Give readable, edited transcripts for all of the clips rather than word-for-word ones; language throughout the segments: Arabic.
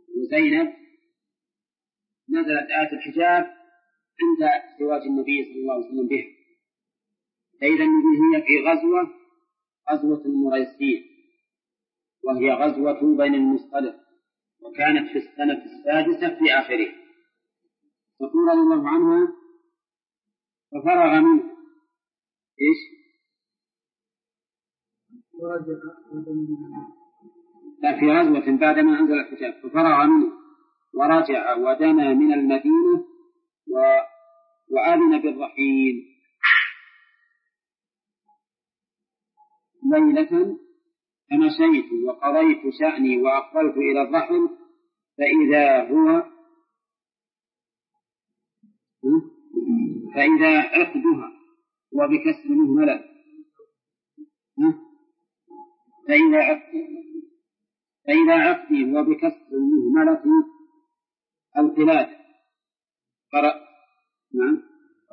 وزينب نزلت آية الحجاب عند زواج النبي صلى الله عليه وسلم به. فإذا هي في غزوة المريسين، وهي غزوة بني المصطلق، وكانت في السنة السادسة في آخره. تقول رضي الله عنها: ففرغ منه إيش؟ لا، في غزوة بعدما أنزل الحجاب. ففرغ منه ورجع ودنا من المدينة وآذن بالرحيل ليلة، فمشيت وقضيت شأني وأقبلت إلى الرحل فإذا عقدها وبكسر مهملة فإذا عقدي وبكسر مهملة القلاد نعم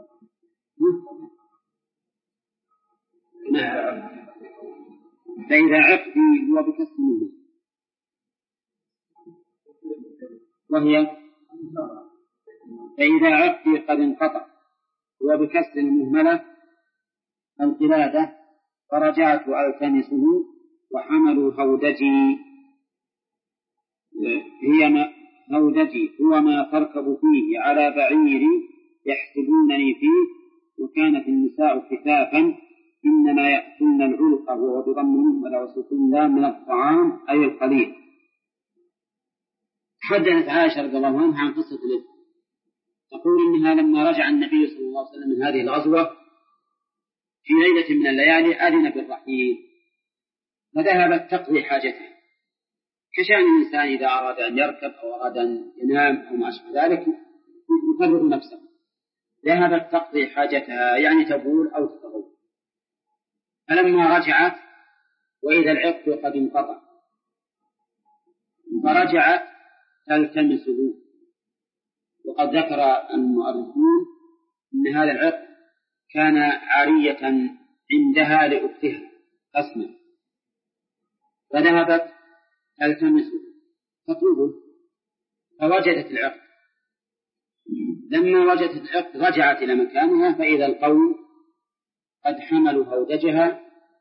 فإذا عقدي وبكسر مهملة، وهي فإذا عقدي قد انقطع وبكسر المهملة القلادة، فرجعت ألتمسه وحملوا هودجي. هودجي هو ما تركب فيه على بعير يحسبونني فيه، وكانت النساء كفافا إنما يأكلن العلق وهو بضم ولا وسكون لا من الطعام أي القليل. حدثت عائشة رضي الله عنها عن قصة الإفك، تقول إنها لما رجع النبي صلى الله عليه وسلم من هذه الغزوة في ليلة من الليالي أذن بالرحيل، فذهبت تقضي حاجتها كشأن الإنسان إذا أراد أن يركب أو أراد أن ينام أو ما أشبه ذلك يفرغ نفسه. ذهبت تقضي حاجتها يعني تبول أو تتغول، فلما رجعت وإذا العقد قد انقطع فرجعت تلتمسه. وقد ذكر المؤرخون أن هذا العقد كان عارية عندها لأختها أسماء، فذهبت تلتمسه تطلبه فوجدت العقد. لما وجدت العقد رجعت إلى مكانها، فإذا القوم قد حملوا هودجها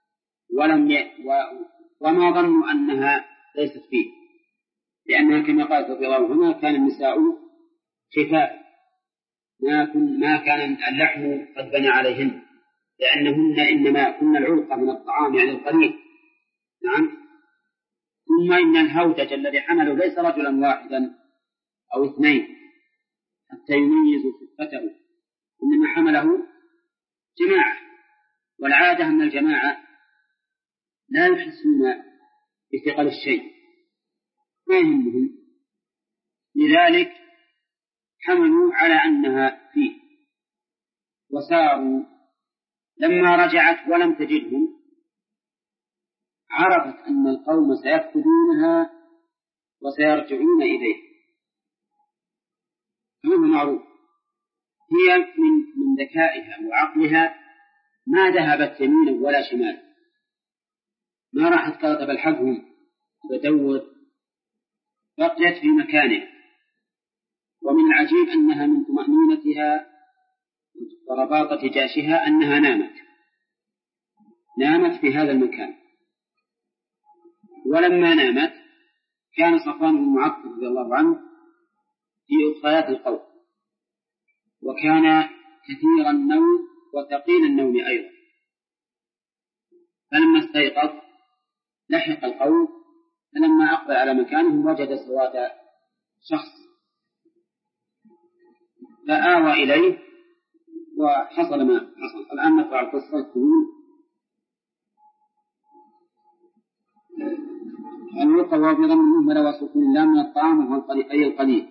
وما ظنوا أنها ليست فيه، لأنها كما قالت رضي الله عنها كان النساء خفاف ما كان اللحم قد بنى عليهن، لأنهن إنما كن العلقة من الطعام يعني القليل. نعم. ثم إن الهودج الذي حمله ليس رجلا واحدا أو اثنين حتى يميزوا خفته، إنما حمله جماعة، والعادة أن الجماعة لا يحسون بثقل الشيء ما يهمهم، لذلك حملوا على أنها فيه وساروا. لما رجعت ولم تجدهم عرفت أن القوم سيفقدونها وسيرجعون إليه، هذا معروف. هي من ذكائها وعقلها ما ذهبت يمينا ولا شمالا، ما راحت قالت بالحقهم ودور، بقيت في مكانها. ومن العجيب أنها من طمأنينتها ورباطة جاشها أنها نامت في هذا المكان. ولما نامت كان صفوان بن معطل رضي الله عنه في أخريات القوم، وكان كثير النوم وثقيل النوم أيضا، فلما استيقظ لحق القوم، فلما أقبل على مكانهم وجد سواد شخص فآوى إليه وحصل ما حصل. الآن نقرأ القصة. الوقت وهو بضم المهملة وسكون اللام من الطعام وهو أي القليل.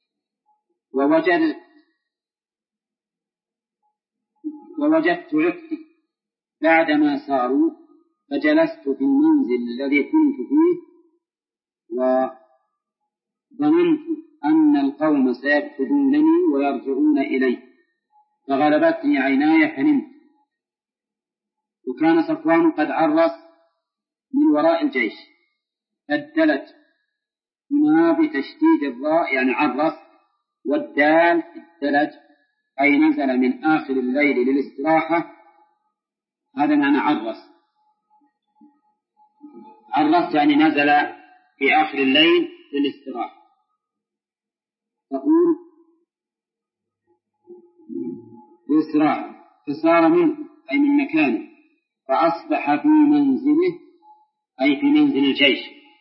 ووجدت عقدي بعدما ساروا، فجلست في المنزل الذي كنت فيه وظننت أن القوم سيفقدونني ويرجعون إلي، فغلبتني عيناي فنمت. وكان صفوان قد عرس من وراء الجيش، فادلت هنا بتشديد الراء يعني عرف، والدال الدلج أي نزل من آخر الليل للاستراحة، هذا معنى عرس. عرس يعني نزل في آخر الليل للاستراحة. تقول للاستراحة فصار منه أي من مكانه، فأصبح في منزله أي في منزل الجيش.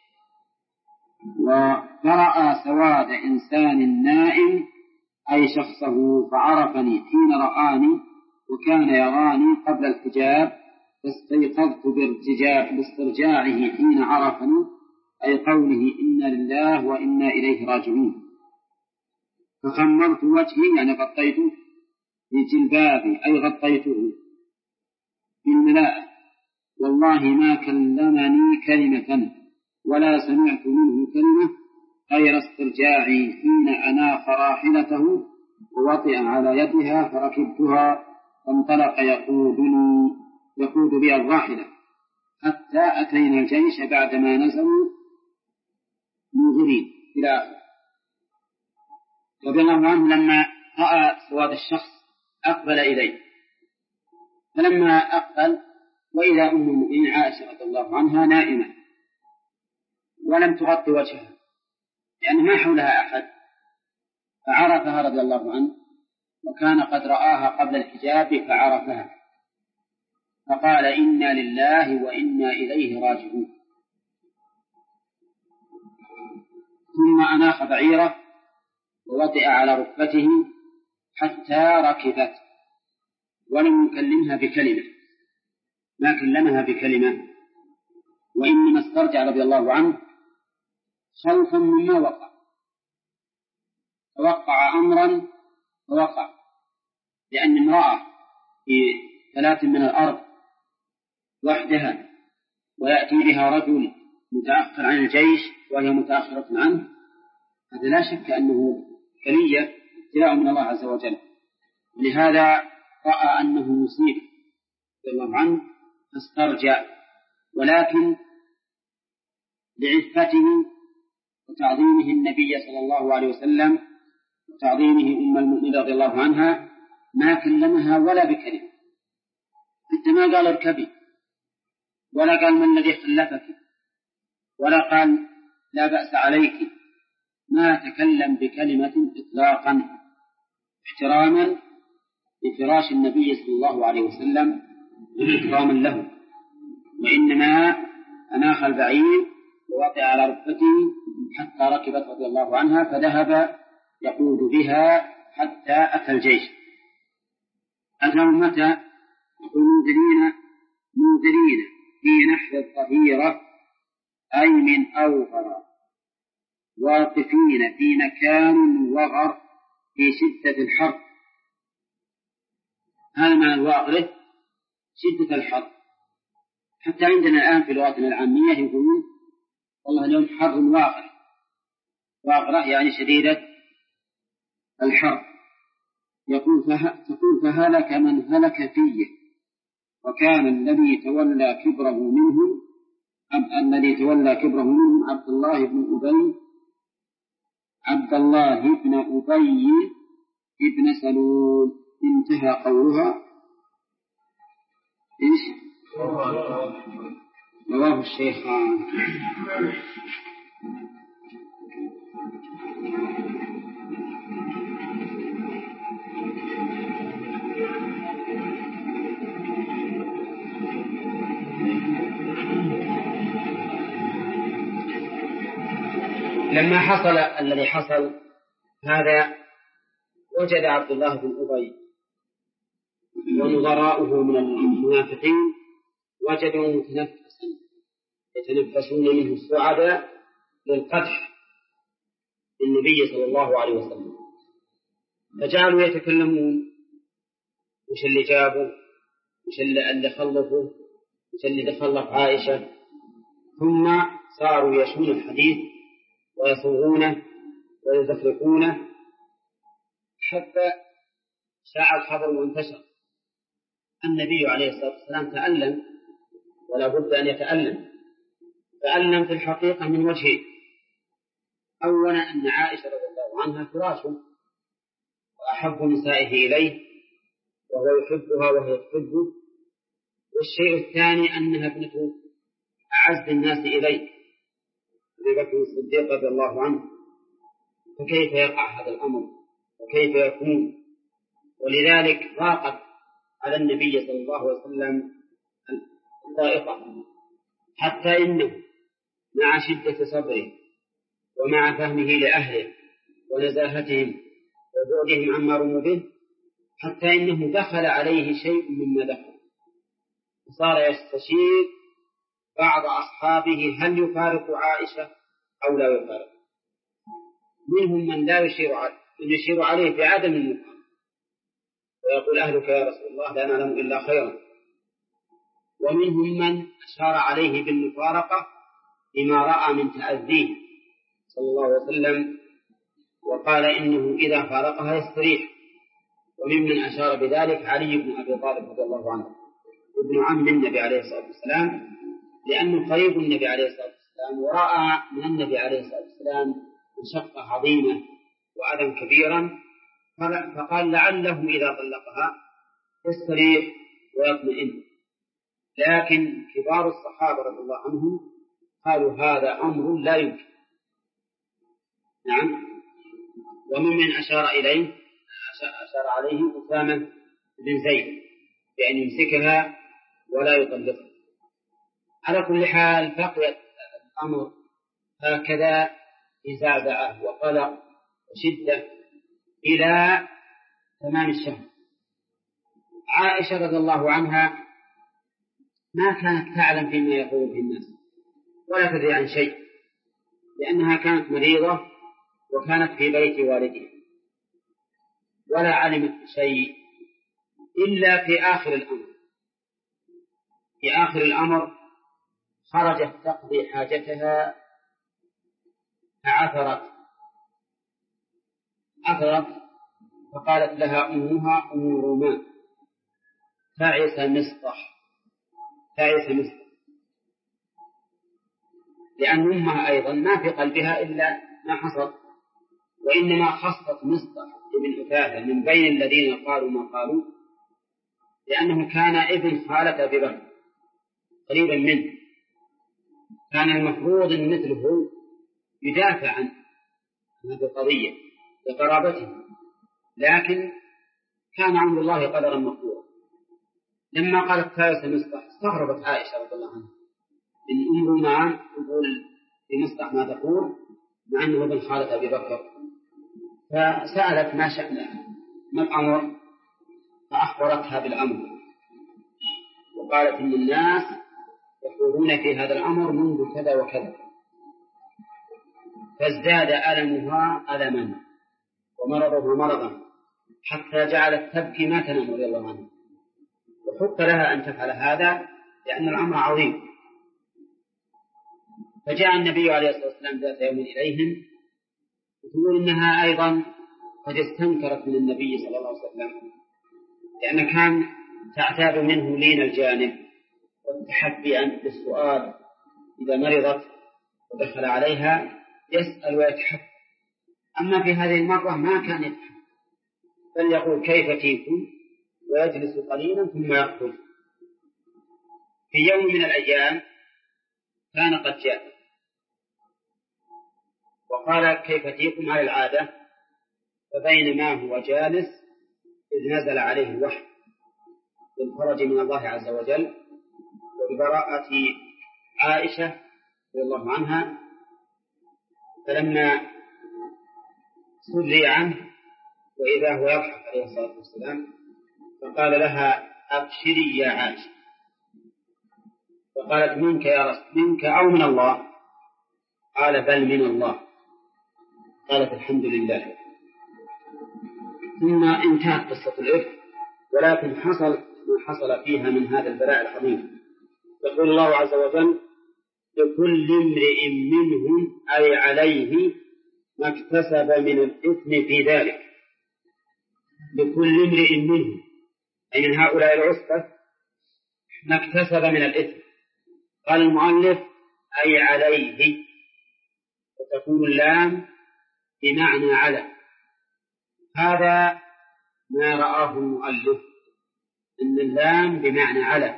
ورأى سواد إنسان نائم أي شخصه، فعرفني حين رآني وكان يراني قبل الحجاب، فاستيقظت باسترجاعه حين عرفني، أي قوله إنا لله وإنا إليه راجعون. فخمرت وجهي يعني غطيته بجلبابي أي غطيته بالملاءة، والله ما كلمني كلمة ولا سمعت منه كلمة غير استرجاعي حين أناخ راحلته ووطئ على يدها فركبتها، فانطلق يقود بي الراحلة حتى أتينا الجيش بعدما نزلوا منذرين إلى آخره. رضي الله عنه لما رأى سواد الشخص أقبل إليه، فلما أقبل وإلى أم المؤمنين عائشة رضي الله عنها نائمة ولم تغطي وجهها لأن ما حولها أحد، فعرفها رضي الله عنه وكان قد رآها قبل الحجاب فعرفها، فقال إنا لله وإنا إليه راجعون. ثم أناخ بعيره ووطئ على ركبته حتى ركبت، ولم يكلمها بكلمة، ما كلمها بكلمة، وإنما استرجع رضي الله عنه خوفا مما وقع، توقع أمرا فوقع، لأن امرأة في 3 من الأرض وحدها ويأتي بها رجل متأخر عن الجيش وهي متأخرة عنه، هذا لا شك أنه كلية ابتلاء من الله عز وجل. ولهذا رأى أنه مصيب رضي الله عنه فاسترجع، ولكن لعفته وتعظيمه النبي صلى الله عليه وسلم وتعظيمه أم المؤمنين رضي الله عنها ما كلمها ولا بكلمة، حتى ما قال اركبي ولا قال من الذي خلفك ولا قال لا بأس عليك، ما تكلم بكلمة إطلاقا احتراما لفراش النبي صلى الله عليه وسلم إكراما له، وإنما أناخ البعير ووطئ على ركبته حتى ركبت رضي الله عنها، فذهب يقود بها حتى أتى الجيش. أتوا متى؟ منذرين في نحر الظهيرة أي من أوغر، واقفين في مكان وغر في شدة الحر. هذا معنى الواغرة شدة الحر. حتى عندنا الآن في لغتنا العامية يقولون والله اليوم حر واغر، واغرة يعني شديدة الحر. تقول فهلك من هلك فيه، وكان الذي تولى كبره منهم عبد الله بن أبي بن سلول. انتهى قولها. إيش؟ رواه الشيخان. لما حصل الذي حصل هذا وجد عبد الله بن أبي ونظراؤه من المنافقين وجدوا متنفسا يتنفسون منه السعداء للقدح للنبي صلى الله عليه وسلم، فجعلوا يتكلمون وش اللي جابوا، وش اللي خلفوا، وش اللي تخلف عائشة، ثم صاروا يشمون الحديث ويصوغونه ويزفرقونه حتى شاع الخبر وانتشر. النبي عليه الصلاة والسلام تألم ولا بد أن يتألم، تألم في الحقيقة من وجهين: أولا أن عائشة رضي الله عنها فراشه وأحب نسائه إليه وهو يحبها وهي تحبه. والشيء الثاني أنها ابنة أعز الناس إليه أبي بكر الصديق رضي الله عنه، فكيف يقع هذا الأمر وكيف يكون؟ ولذلك ضاقت على النبي صلى الله عليه وسلم الضائقة، حتى إنه مع شدة صبره ومع فهمه لأهله ونزاهتهم وبعدهم عما رموا به، حتى إنه دخل عليه شيء مما دخل، وصار يستشير بعض أصحابه هل يفارق عائشة أو لا يفارق. منهم من لا يشير عليه بعدم المفارقة ويقول أهلك يا رسول الله لا نعلم إلا خيرا، ومنهم من أشار عليه بالمفارقة لما رأى من تأذيه صلى الله عليه وسلم وقال إنه إذا فارقها يستريح. وممن أشار بذلك علي بن أبي طالب رضي الله عنه ابن عم النبي عليه الصلاة والسلام، لأنه قريب النبي عليه الصلاة والسلام ورأى من النبي عليه الصلاة والسلام مشقة عظيمة وأذى كبيرا، فقال لعله إذا طلقها يستريح ويطمئن. لكن كبار الصحابة رضي الله عنهم قالوا هذا أمر لا يمكن. نعم. وممن أشار عليه أسامة بن زيد بأن يمسكها ولا يطلقها. على كل حال بقي الأمر هكذا بزعزعة وقلق وشدة إلى تمام الشهر. عائشة رضي الله عنها ما كانت تعلم فيما يقول به الناس ولا تدري عن شيء، لأنها كانت مريضة وكانت في بيت والدها ولا علمت شيء إلا في آخر الأمر. في آخر الأمر خرجت تقضي حاجتها فعثرت فقالت لها أمها أم رومان تعس مصطح، لأن أمها أيضا ما في قلبها إلا ما حصل، وإنما خصت مصطح ابن أثاثة من بين الذين قالوا ما قالوا، لأنه كان ابن خالة أبي بكر قريبا منه، كان المفروض أن مثله يدافع عن هذه القضية لقرابته، لكن كان أمر الله قدرا مقدورا. لما قالت فارس مصطح استغربت عائشة رضي الله عنها إن أم رومان تقول في مصطح ما تقول مع أنه ابن خالة أبي بكر، فسألت ما شأنه ما الأمر، فأخبرتها بالأمر وقالت إن الناس يقولون في هذا الأمر منذ كذا وكذا، فازداد ألمها ألما ومرضه مرضا حتى جعلت تبكي ما تنام رضي الله عنها، وحق لها أن تفعل هذا لأن الأمر عظيم. فجاء النبي عليه الصلاة والسلام ذات يوم إليهم وتقول إنها أيضا قد استنكرت من النبي صلى الله عليه وسلم، لأن كان تعتاد منه لين الجانب والتحدي بالسؤال إذا مرضت ودخل عليها يسأل ويتحدى، أما في هذه المرة ما كان يتحدى بل يقول كيف فيكم ويجلس قليلا ثم يخرج. في يوم من الأيام كان قد جاء وقال كيف فيكم على العادة، فبينما هو جالس إذ نزل عليه الوحي بالفرج من الله عز وجل وببراءة عائشة رضي الله عنها، فلما سري عنه وإذا هو يضحك عليه الصلاة والسلام فقال لها أبشري يا عائشة، فقالت منك يا رسول منك أو من الله؟ قال بل من الله. قالت الحمد لله. ثم انتهت قصة الإفك، ولكن حصل ما حصل فيها من هذا البلاء العظيم. يقول الله عز وجل لكل امرئ منهم أي عليه ما اكتسب من الإثم في ذلك. لكل امرئ منهم أي من هؤلاء العصبة ما اكتسب من الإثم. قال المؤلف أي عليه، وتكون اللام بمعنى على. هذا ما رآه المؤلف، أن اللام بمعنى على.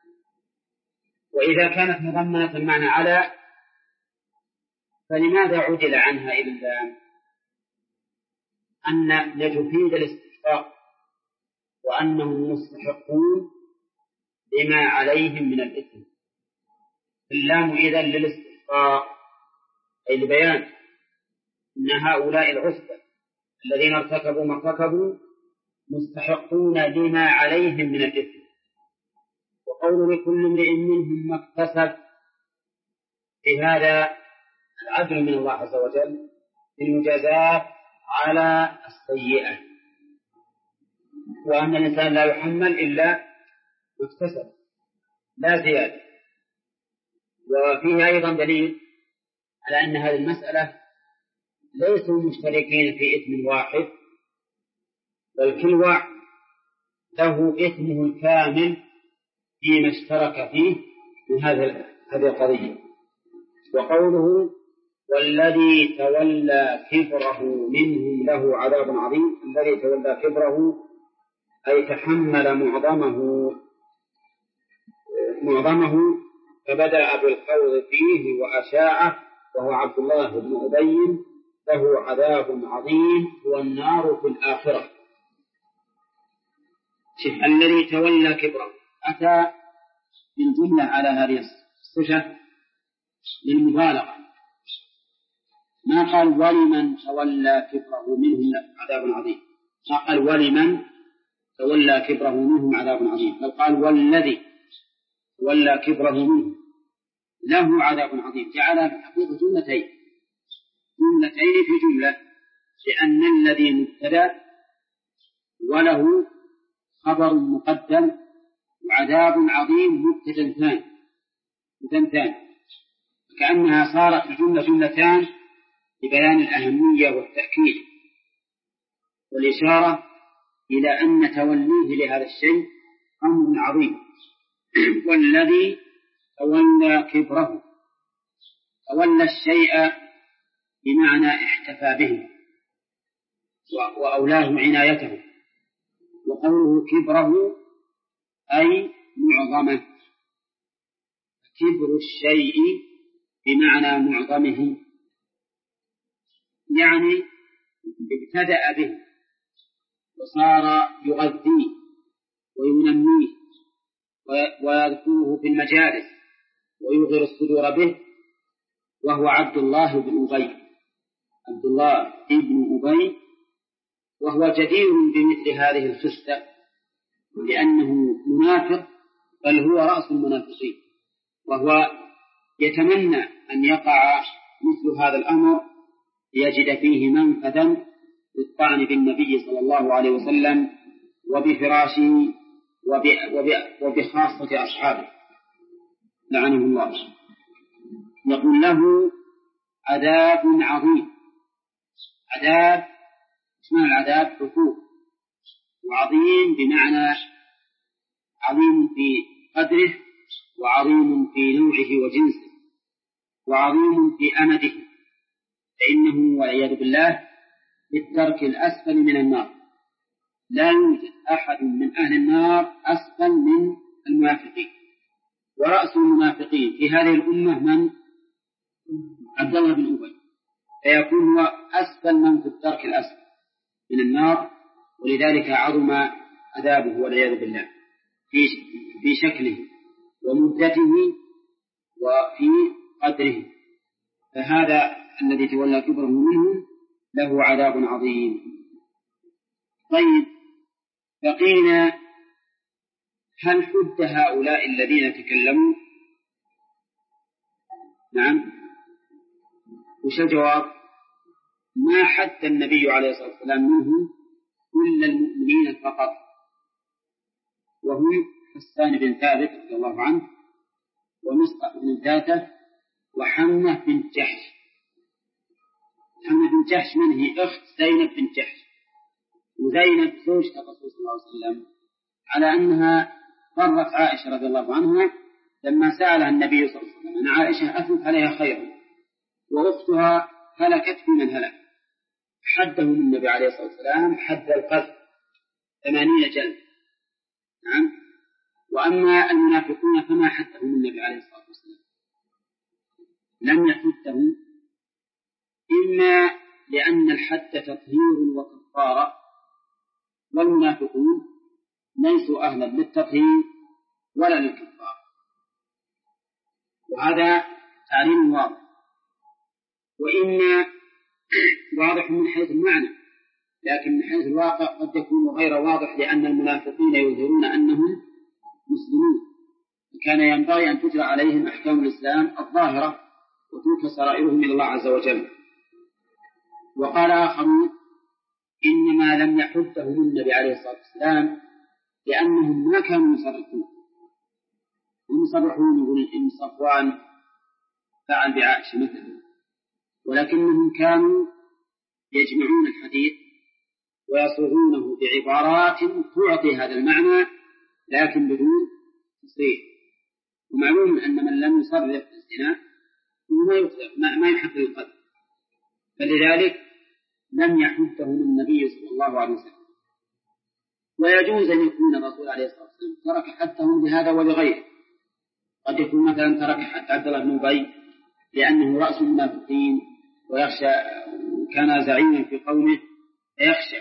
وإذا كانت مضمنة معنى على فلماذا عدل عنها إلى اللام؟ أن لتفيد الاستحقاق وأنهم مستحقون لما عليهم من الإثم. اللام إذن للاستحقاق، أي لبيان أن هؤلاء العصبة الذين ارتكبوا ما ارتكبوا مستحقون لما عليهم من الإثم. وقول لكل امرئ منهم ما اكتسب، في هذا العدل من الله عز وجل في المجازات على السيئة، وأن الإنسان لا يحمل إلا ما اكتسب لا زيادة. وفيه أيضا دليل على أن هذه المسألة ليسوا مشتركين في إثم واحد، بل كل واحد له إثمه الكامل فيما اشترك فيه من هذه القضية. وقوله والذي تولى كبره منهم له عذاب عظيم، الذي تولى كبره أي تحمل معظمه فبدأ بالقول فيه وأشاعه، وهو عبد الله بن أبي، له عذاب عظيم هو النار في الآخرة. الذي تولى كبره أتى بالجملة على هذه الصفة للمبالغة، ما قال ولمن تولى كبره منهم عذاب عظيم، ما قال ولمن تولى كبره منهم عذاب عظيم، بل قال والذي تولى كبره منهم له عذاب عظيم. جعل في الحقيقة جملتين في جملة، لأن الذي مبتدأ وله خبر مقدم وعذاب عظيم مبتدأ ثاني، كأنها صارت الجملة جملتان لبيان الأهمية والتأكيد والإشارة إلى أن توليه لهذا الشيء أمر عظيم. والذي تولى كبره، تولى الشيء بمعنى احتفى به وأولاه عنايته. وقوله كبره أي معظمه، كبر الشيء بمعنى معظمه، يعني ابتدأ به وصار يغذيه وينميه ويذكره في المجالس ويغر الصدور به، وهو عبد الله بن أبي، وهو جدير بمثل هذه الخصلة لأنه منافق، بل هو رأس المنافقين، وهو يتمنى أن يقع مثل هذا الأمر ليجد فيه منفذا للطعن بالنبي صلى الله عليه وسلم وبفراشه وبخاصة أصحابه لعنه الله. يقول له عذاب عظيم. عذاب اسمه العذاب حقوق، وعظيم بمعنى عظيم في قدره وعظيم في نوعه وجنسه وعظيم في أمده، فإنه والعياذ بالله في الدرك الأسفل من النار. لا يوجد أحد من أهل النار أسفل من المنافقين، ورأس المنافقين في هذه الأمة من؟ عبد الله بن أبي، فيكون هو أسفل من في الدرك الأسفل من النار، ولذلك عظم عذابه والعياذ بالله في شكله ومدته وفي قدره. فهذا الذي تولى كبره منهم له عذاب عظيم. طيب، فقيل هل حد هؤلاء الذين تكلموا؟ نعم. وش الجواب؟ ما حد النبي عليه الصلاة والسلام منهم كل المؤمنين فقط، وهم حسان بن ثابت رضي الله عنه ومصطفى بن ثابت وحمة بن جحش. حمة بن جحش من هي؟ أخت زينب بن جحش، وزينب زوجة الرسول صلى الله عليه وسلم، على أنها قرت عائشة رضي الله عنها لما سألها النبي صلى الله عليه وسلم أن عائشة أثنت عليها خيرا، وأختها هلكت في من هلك، حدهم النبي عليه الصلاة والسلام حد القذف 80 جلد. نعم. وأما المنافقون فما حدهم النبي عليه الصلاة والسلام، لم يحدهم، إما لأن الحد تطهير وكفارة، والمنافقون ليسوا أهلا للتطهير ولا للكفارة، وهذا تعليم واضح. وإما واضح من حيث المعنى، لكن من حيث الواقع قد يكون غير واضح، لأن المنافقين يظهرون أنهم مسلمون، كان ينبغي أن تجرى عليهم أحكام الإسلام الظاهرة وتوفى سرائرهم إلى الله عز وجل. وقال آخرون إنما لم يحدهم النبي عليه الصلاة والسلام لأنهم ما كانوا يصرحون، ويصرحون يقول إن صفوان فعل بعائشة مثلا، ولكنهم كانوا يجمعون الحديث ويصوغونه بعبارات تعطي هذا المعنى لكن بدون تصريح. ومعلوم أن من لم يصرح بالزنا ما يحق القتل، فلذلك لم يحدهم النبي صلى الله عليه وسلم. ويجوز أن يكون الرسول عليه الصلاة والسلام ترك حدهم لهذا ولغيره، قد يكون مثلا ترك حد عبد الله بن أبي لأنه رأس المنافقين ويخشى، كان زعيما في قومه فيخشى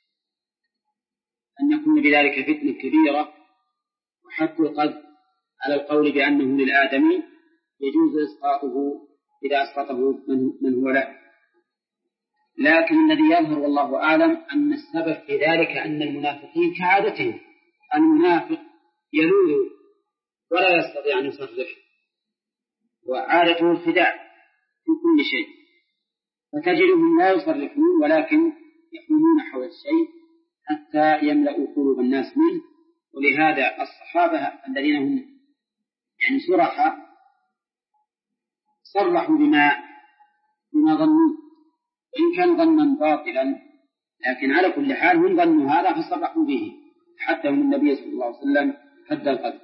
أن يكون بذلك فتنة كبيرة، وحتى القذف على القول بأنه للآدمي يجوز إسقاطه إذا أسقطه من هو له. لكن الذي يظهر والله أعلم أن السبب في ذلك أن المنافقين كعادتهم، المنافق يلوذ ولا يستطيع أن يصرح، وعادته الخداع في كل شيء، فتجدهم لا يصرحون ولكن يحومون حول الشيء حتى يملأوا قلوب الناس منه. ولهذا الصحابة الذين هم يعني صرحاء صرحوا بما ظنوا، وإن كان ظنا باطلا، لكن على كل حال هم ظنوا هذا فصرحوا به حدهم النبي صلى الله عليه وسلم حد القذف.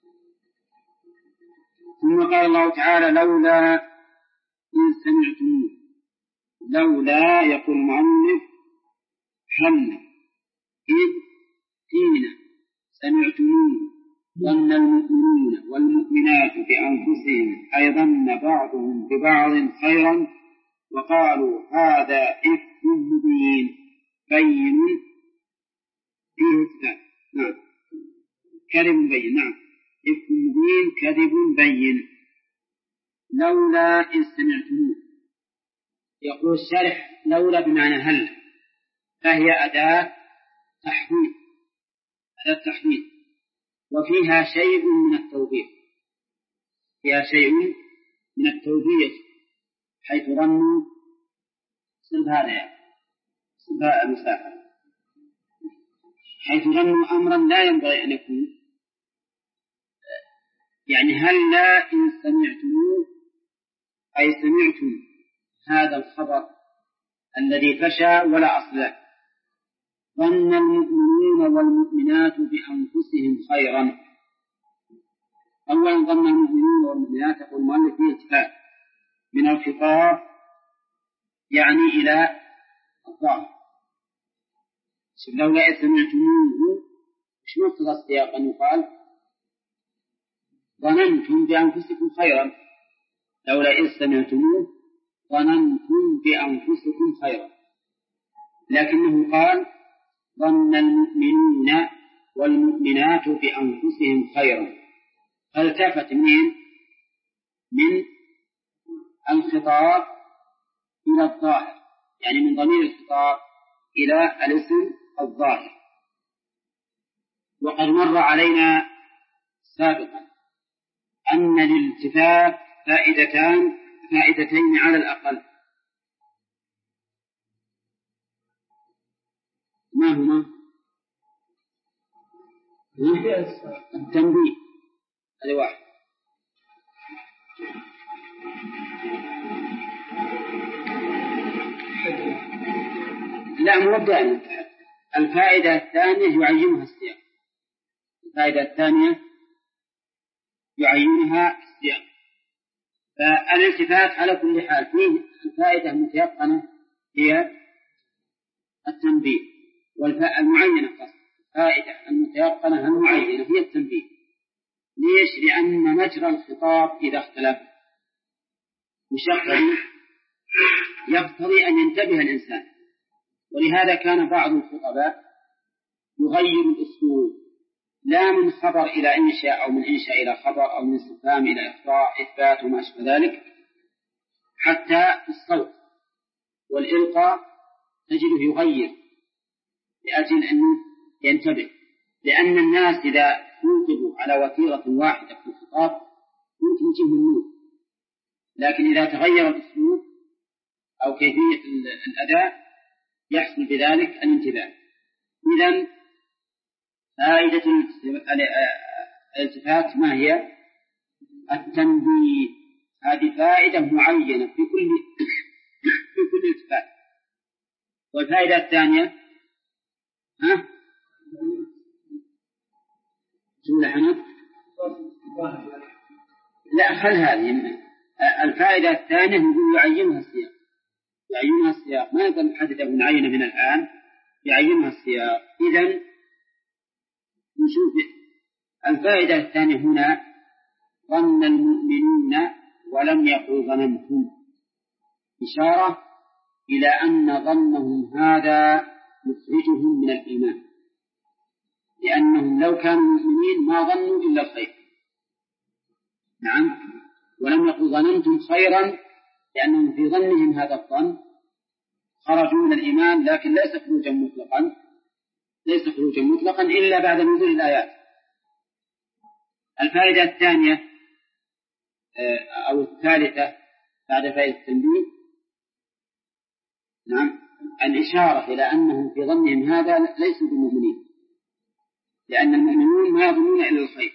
ثم قال الله تعالى لولا إن سمعتموه، لولا يقول المؤلف هل إذ حين سمعتموه ظن المؤمنون والمؤمنات بأنفسهم أي ظن بعضهم ببعض خيرا وقالوا هذا إفك مبين بين فيه إثبات. نعم كذب بين، نعم إفك مبين كذب بين. لولا إن سمعتموه، يقول الشارح لولا بمعنى هل، فهي أداة تحويل، أداة تحويل، وفيها شيء من التوبيخ، فيها شيء من التوبيخ، حيث ظنوا سلب هذا سلب المسافة، حيث ظنوا أمرا لا ينبغي أن يكون، يعني هل لا إن سمعتموه أي سمعتم هذا الخبر الذي فشى ولا أصل له، ظن المؤمنون والمؤمنات بأنفسهم خيرا. أولا ظن المؤمنون والمؤمنات يقول المؤلف فيه اتفاق من الخطاب يعني إلى الظاهر. لولا إذ سمعتموه مش مقتضى السياق أن يقال ظننتم بأنفسكم خيرا، لولا إذ سمعتموه ظننتم بأنفسكم خيرا، لكنه قال ظن المؤمنون والمؤمنات بأنفسهم خيرا، فالتفت من الخطاب إلى الظاهر، يعني من ضمير الخطاب إلى الاسم الظاهر. وقد مر علينا سابقا أن للالتفات فائدتين على الأقل، ما هما؟ التنبيه هذا واحد، لا مبدأ. الفائدة الثانية يعينها السياق، الفائدة الثانية يعينها السياق. فالالتفات على كل حال فيه الفائدة المتيقنة هي التنبيه، والمعينة الفائدة المتيقنة المعينة هي التنبيه. ليش؟ لأن مجرى الخطاب إذا اختلف يقتضي أن ينتبه الإنسان، ولهذا كان بعض الخطباء يغير الأسلوب، لا من خبر إلى إنشاء أو من إنشاء إلى خبر أو من استفهام إلى إثبات وما أشبه ذلك، حتى في الصوت والإلقاء تجده يغير لأجل أن ينتبه، لأن الناس إذا ينتبهوا على وتيرة واحدة في الخطاب يمكن يجيهم النور، لكن إذا تغير الأسلوب أو كيفية الأداء يحصل بذلك الانتباه. إذن فائدة الالتفات ما هي؟ التنبيه. هذه فائدة معينة في كل التفات. والفائدة الثانية جملة حنف لا خل هذه. الفائدة الثانية يقول يعينها السياق، ما يقدر نحدد نعينها من الآن، يعينها السياق. إذن نشوف الفائدة الثانية هنا ظن المؤمنون ولم يقل ظننتم، إشارة إلى أن ظنهم هذا مخرجهم من الإيمان، لأنهم لو كانوا مؤمنين ما ظنوا إلا الخير. نعم، ولم يقل ظننتم خيرا، لأنهم في ظنهم هذا الظن خرجوا من الإيمان، لكن ليس خروجا مطلقا إلا بعد نزول الآيات. الفائدة الثانية أو الثالثة بعد فائدة التنبيه، نعم، الإشارة إلى أنهم في ظنهم هذا ليسوا بمؤمنين، لأن المؤمنون ما يظنون إلا الخير.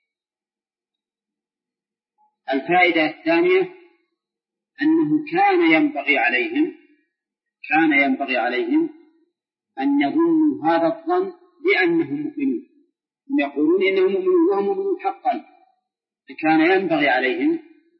الفائدة الثانية أنه كان ينبغي عليهم أن يظنوا هذا الظن لأنهم مؤمنون، هم يقولون إنهم مؤمنون وهم مؤمنون حقا، فكان ينبغي عليهم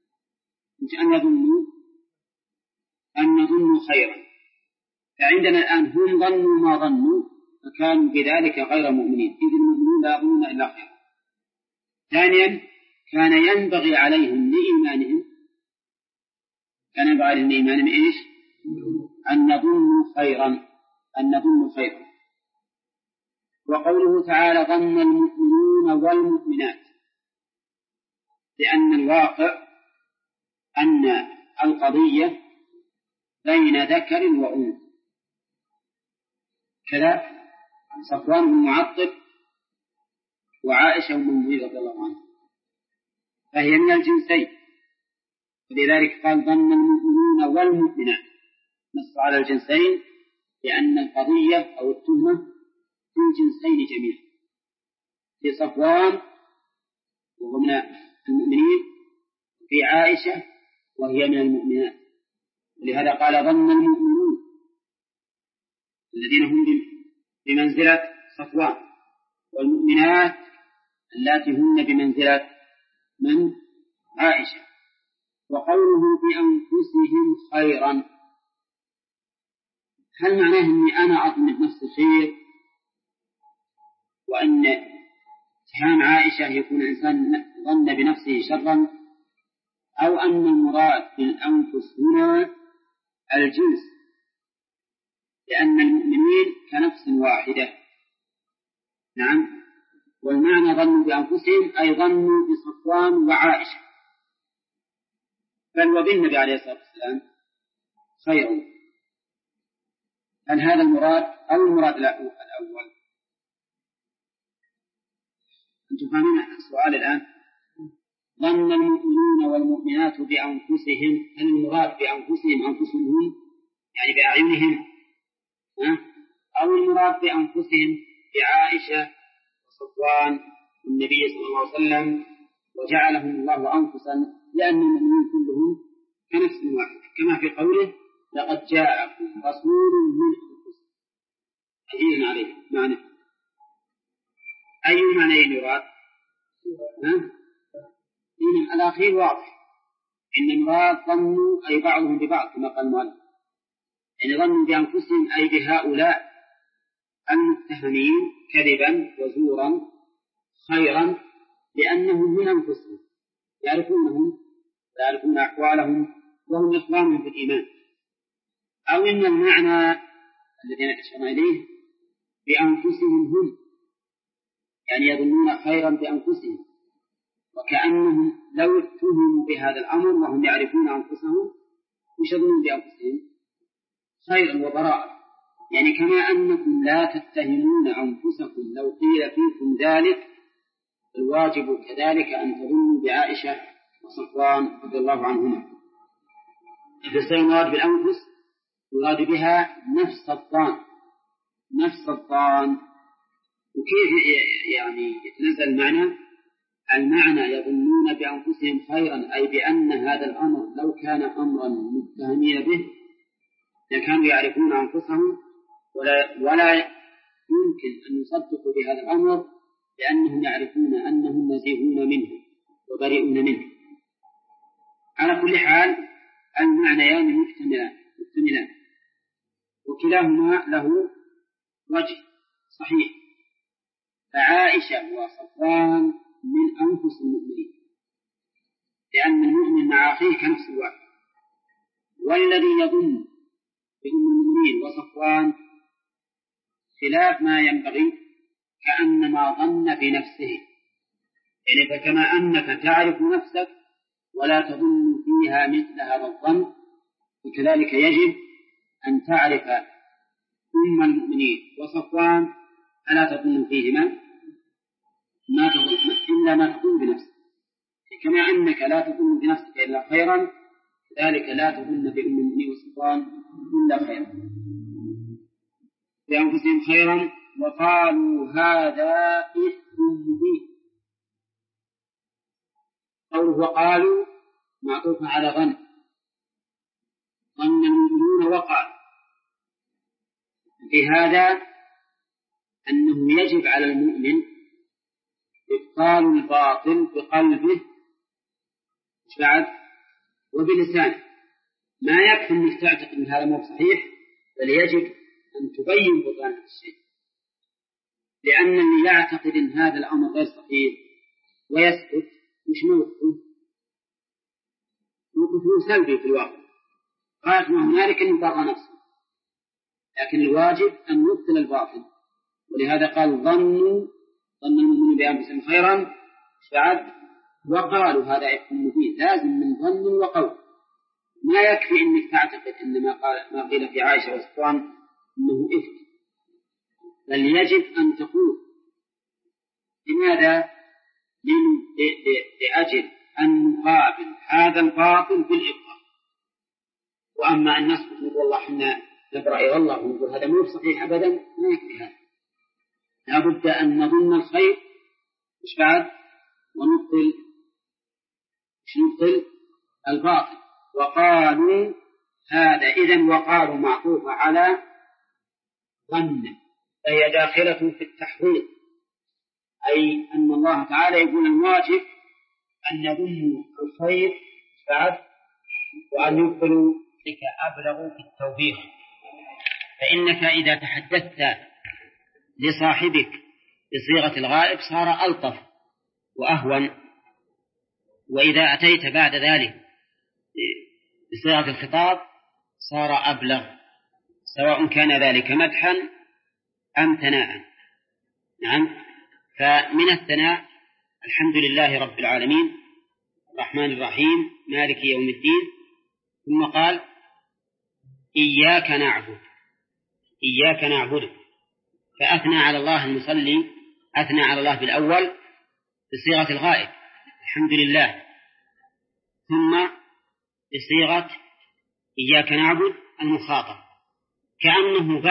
أن يظنوا خيرا. فعندنا الآن هم ظنوا ما ظنوا فكانوا بذلك غير مؤمنين، إذ المؤمنون لا يظنون إلا خيرا. ثانيا كان ينبغي عليهم لإيمانهم إيش؟ أن يظنوا خيرا. وقوله تعالى ظن المؤمنون والمؤمنات، لأن الواقع أن القضية بين ذكر وأنثى، كذا صفوان بن معطل وعائشة بن المغيرة رضي الله عنها، فهي من الجنسين، ولذلك قال ظن المؤمنون والمؤمنات، نص على الجنسين لأن القضية أو التهمة في الجنسين جميعا، في صفوان وهو من المؤمنين، في عائشة وهي من المؤمنات. ولهذا قال ظن المؤمنون الذين هم بمنزلة صفوان، والمؤمنات التي هن بمنزلة من عائشة. وقوله بأنفسهم خيرا، هل معناه أني أنا أظن بنفس الخير، وأن اتهام عائشة يكون إنسان ظن بنفسه شرا، أو أن المراد بالأنفس هنا الجنس، لأن المؤمنين كنفس واحدة. نعم، والمعنى ظنوا بأنفسهم أي ظنوا بصفوان وعائشة، بل وبالنبي عليه الصلاة والسلام خير. هل هذا المراد أو المراد الأول؟ أنتم فاهمين السؤال الآن؟ ظن المؤمنون والمؤمنات بأنفسهم، هل المراد بأنفسهم أنفسهم هم يعني بأعينهم، أو المراد بأنفسهم بعائشة وصفوان والنبي صلى الله عليه وسلم وجعلهم الله أنفسا، لأن المؤمنين كلهم كنفس واحد، كما في قوله لقد جاءكم رسول من أنفسكم عزيز عليه. معنى أي معنى يراد؟ الأخير واضح، إن المراد ظنوا أي بعضهم ببعض كما قال المؤلف، يعني ظنوا بأنفسهم أي بهؤلاء المتهمين كذبا وزورا خيرا، لأنهم من أنفسهم يعرفونهم ويعرفون أحوالهم وهم إخوانهم في الإيمان. أو إن المعنى الذي أشرنا إليه بأنفسهم هم، يعني يظنون خيرا بأنفسهم، وكأنهم لو اتهموا بهذا الأمر وهم يعرفون أنفسهم يشظنون بأنفسهم خيرا وبراءة، يعني كما أنكم لا تتهمون أنفسكم لو قيل فيكم ذلك، الواجب كذلك أن تظنوا بعائشة وصفوان رضي الله عنهما. فالسيد المراد بالأنفس يراد بها نفس الظان، نفس الظان. وكيف يعني يتنزل المعنى يظنون بأنفسهم خيرا، أي بأن هذا الأمر لو كان أمرا متهمين به لكانوا يعرفون أنفسهم ولا يمكن أن يصدقوا بهذا الأمر، لأنهم يعرفون أنهم نزيهون منه وبريئون منه. على كل حال المعنيان محتملان وكلاهما له وجه صحيح. فعائشة وصفوان من أنفس المؤمنين، لأن المؤمن مع أخيه كنفس الواحد، والذي يظن بأم المؤمنين وصفوان خلاف ما ينبغي كأنما ظن بنفسه، يعني فكما أنك تعرف نفسك ولا تظن فيها مثل هذا الظن، وكذلك يجب أن تعرف أم المؤمنين وصفوان ألا تظن فيهما إلا ما تظن بنفسك، كما أنك لا تظن بنفسك إلا خيرا كذلك لا تظن بأم المؤمنين وصفوان إلا خيرا، بأنفسهم خيرا وقالوا هذا إفك مبين. قوله وقالوا معطوف على ظن المؤمنون وقال، بهذا أنه يجب على المؤمن إبطال الباطل بقلبه بعد وبلسانه، ما يكفي أنك تعتقد أن هذا مو صحيح، بل يجب أن تبين بطلان هذا الشيء، لأن اللي يعتقد أن هذا الأمر غير صحيح ويسكت مش موقفه سلبي في الواقع، قال ما هنالك أن يبرر نفسه، لكن الواجب أن نبطل الباطل. ولهذا قال ظن المؤمنين بأنفسهم خيرا بعد وقالوا هذا إفك مبين، لازم من ظن وقول، ما يكفي أنك تعتقد أن ما قيل في عائشة وصفوان أنه إفك، بل يجب أن تقول. لماذا؟ لأجل أن نقابل هذا الباطل بالإبطال. وأما أن نسكت نقول والله إحنا نبرأ إلى الله ونقول هذا مو صحيح أبدا، ما يكفي هذا، لابد أن نظن الخير مش بعد ونبطل الباطل. وقالوا هذا إذن وقالوا معطوفة على ظن، فهي داخلة في التحويل، أي أن الله تعالى يقول الواجب أن يظنوا الخير بعد وأن يبطلوا لك أبلغوا في التوبيخ. فإنك إذا تحدثت لصاحبك بصيغة الغائب صار ألطف وأهون، وإذا أتيت بعد ذلك بصيغة الخطاب صار أبلغ، سواء كان ذلك مدحا أم ثناء. نعم، فمن الثناء الحمد لله رب العالمين الرحمن الرحيم مالك يوم الدين، ثم قال إياك نعبد، فأثنى على الله المصلي، أثنى على الله بالأول بصيغة الغائب الحمد لله، ثم بصيغة إياك نعبد المخاطب، كأنه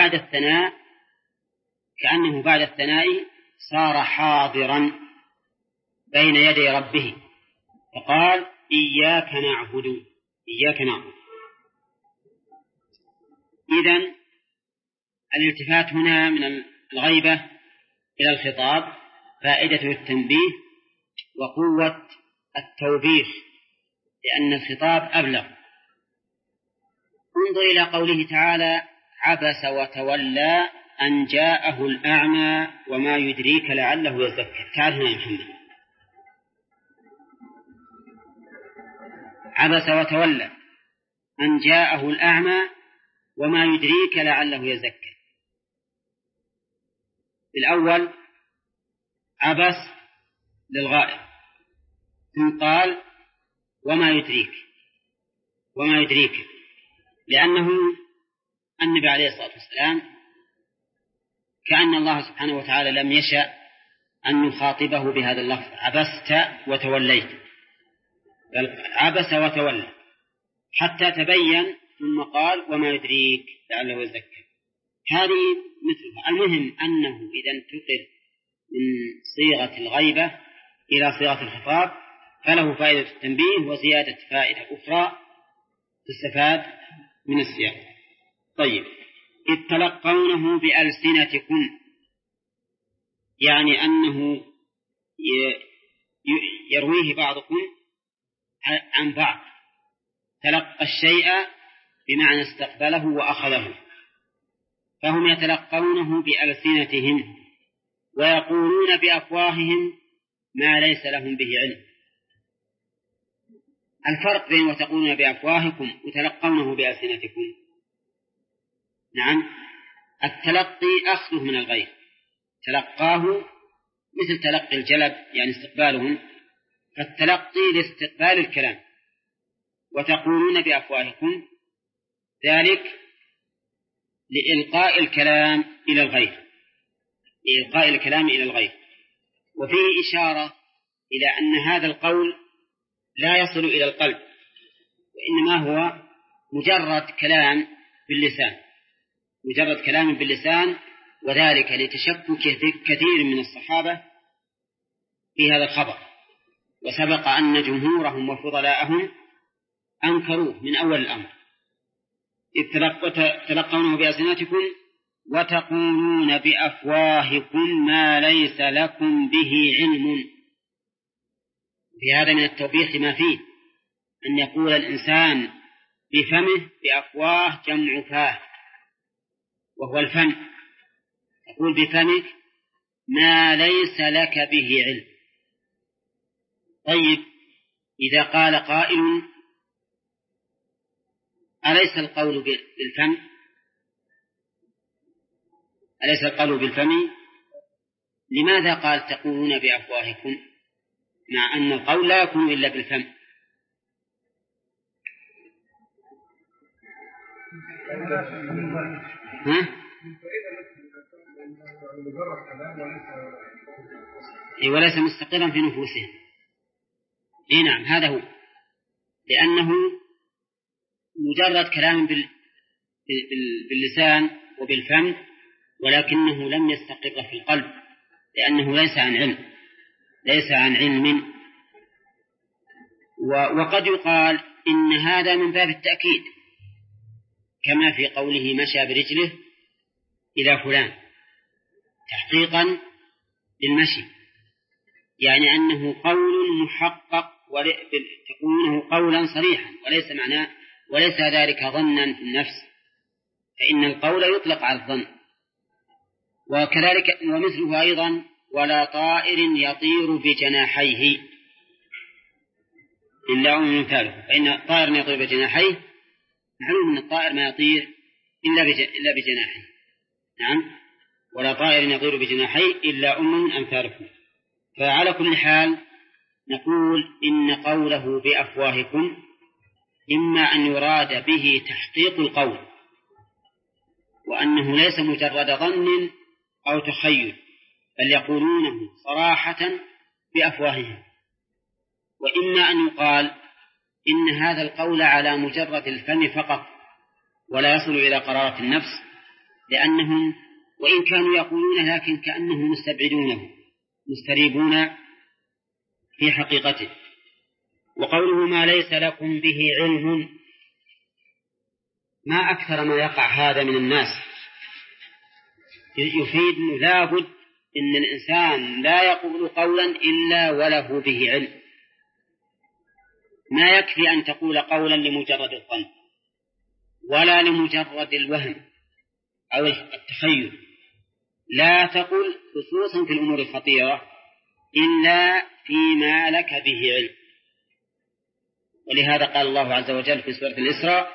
بعد الثناء صار حاضرا بين يدي ربه، فقال إياك نعبد. إذن الالتفات هنا من الغيبة إلى الخطاب فائدة التنبيه وقوة التوبيخ لأن الخطاب أبلغ. انظر إلى قوله تعالى: عبس وتولى أن جاءه الأعمى وما يدريك لعله يزكى. تعال هنا يا محمد. عبس وتولى أن جاءه الأعمى وما يدريك لعله يزكى. الأول عبس للغائب، ثم قال وما يدريك، لأنه النبي عليه الصلاة والسلام كأن الله سبحانه وتعالى لم يشأ أن يخاطبه بهذا اللفظ عبست وتوليت، بل عبس وتولى حتى تبين، ثم قال وما يدريك لعله يزكى. هذه مثلها. المهم أنه إذا انتقل من صيغة الغيبة إلى صيغة الخطاب فله فائدة التنبيه وزيادة فائدة أخرى تستفاد من السياق. طيب، إذ تلقونه بألسنتكم، يعني أنه يرويه بعضكم عن بعض. تلقى الشيء بمعنى استقبله وأخذه، فهم يتلقونه بألسنتهم ويقولون بأفواههم ما ليس لهم به علم. الفرق بين وتقولون بأفواهكم وتلقونه بألسنتكم: نعم، التلقي أخذه من الغير، تلقاه مثل تلقي الجلب يعني استقبالهم، فالتلقي لاستقبال الكلام. وتقولون بأفواهكم ذلك لإلقاء الكلام إلى الغير، وفيه إشارة إلى أن هذا القول لا يصل إلى القلب، وإنما هو مجرد كلام باللسان، وذلك لتشكك كثير من الصحابة في هذا الخبر، وسبق أن جمهورهم وفضلاءهم أنكروه من أول الأمر. إذ تلقونه بألسنتكم وتقولون بأفواهكم ما ليس لكم به علم. في هذا من التوبيخ ما فيه أن يقول الإنسان بفمه، بأفواه جمع فاه وهو الفم، يقول بفمك ما ليس لك به علم. طيب، إذا قال قائل أليس القول بالفم؟ لماذا قال تقولون بأفواهكم مع أن القول لا يكون إلا بالفم؟ وليس مستقرا في نفوسهم. نعم، هذا هو، لأنه مجرد كلام باللسان وبالفم، ولكنه لم يستقر في القلب، لأنه ليس عن علم. وقد يقال إن هذا من باب التأكيد، كما في قوله مشى برجله إلى فلان، تحقيقا للمشي، يعني أنه قول محقق تكونه قولا صريحا، وليس ذلك ظنا في النفس، فإن القول يطلق على الظن. وكذلك ومثله أيضا ولا طائر يطير بجناحيه إلا أمم أمثالكم، فإن الطائر يطير بجناحيه، معلوم أن الطائر ما يطير إلا بجناحيه. نعم، ولا طائر يطير بجناحيه إلا أمم أمثالكم. فعلى كل حال نقول إن قوله بأفواهكم إما أن يراد به تحقيق القول، وأنه ليس مجرد ظن أو تخيل، بل يقولونه صراحة بأفواههم، وإما أن يقال إن هذا القول على مجرد الفم فقط ولا يصل إلى قرارة النفس، لأنهم وإن كانوا يقولونه لكن كأنهم مستبعدونه مستريبون في حقيقته. وقوله ما ليس لكم به علم، ما أكثر ما يقع هذا من الناس، يفيد لابد إن الإنسان لا يقول قولا إلا وله به علم، ما يكفي أن تقول قولا لمجرد الظن ولا لمجرد الوهم أو التخيل. لا تقل خصوصا في الأمور الخطيرة إلا فيما لك به علم. ولهذا قال الله عز وجل في سورة الإسراء: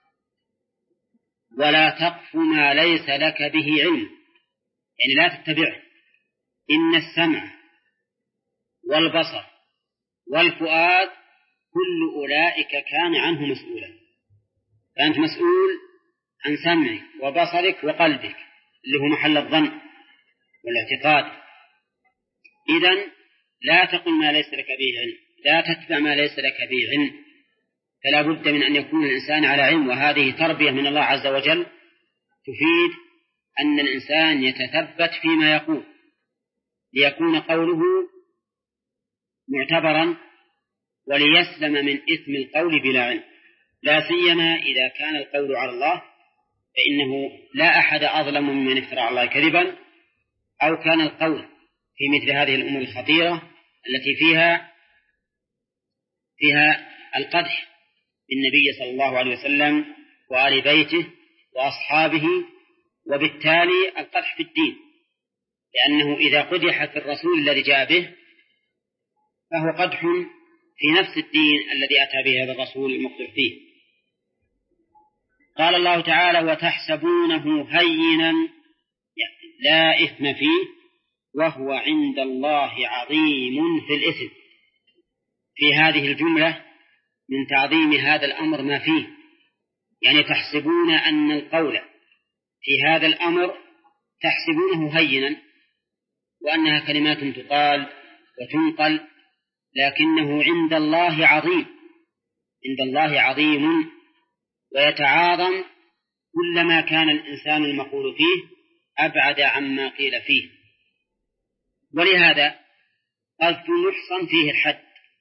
ولا تقف ما ليس لك به علم، يعني لا تتبعه. إن السمع والبصر والفؤاد كل أولئك كان عنه مسؤولا. فأنت مسؤول عن سمعك وبصرك وقلبك اللي هو محل الظن والاعتقاد. إذن لا تقل ما ليس لك به علم، لا تتبع ما ليس لك به علم، فلا بد من أن يكون الإنسان على علم. وهذه تربية من الله عز وجل تفيد أن الإنسان يتثبت فيما يقول ليكون قوله معتبرا وليسلم من إثم القول بلا علم، لا سيما إذا كان القول على الله، فإنه لا أحد أظلم ممن افترى على الله كذبا، أو كان القول في مثل هذه الأمور الخطيرة التي فيها القدح بالنبي صلى الله عليه وسلم وآل بيته وأصحابه، وبالتالي القدح في الدين، لأنه إذا قدح في الرسول الذي جاء به فهو قدح في نفس الدين الذي أتى به هذا الرسول المقدح فيه. قال الله تعالى: وتحسبونه هينا لا إثم فيه وهو عند الله عظيم في الإثم. في هذه الجملة من تعظيم هذا الأمر ما فيه، يعني تحسبون أن القول في هذا الأمر تحسبونه هينا، وأنها كلمات تقال وتنقل، لكنه عند الله عظيم، عند الله عظيم، ويتعاظم كلما كان الإنسان المقول فيه أبعد عما قيل فيه. ولهذا قذف المحصن فيه الحد،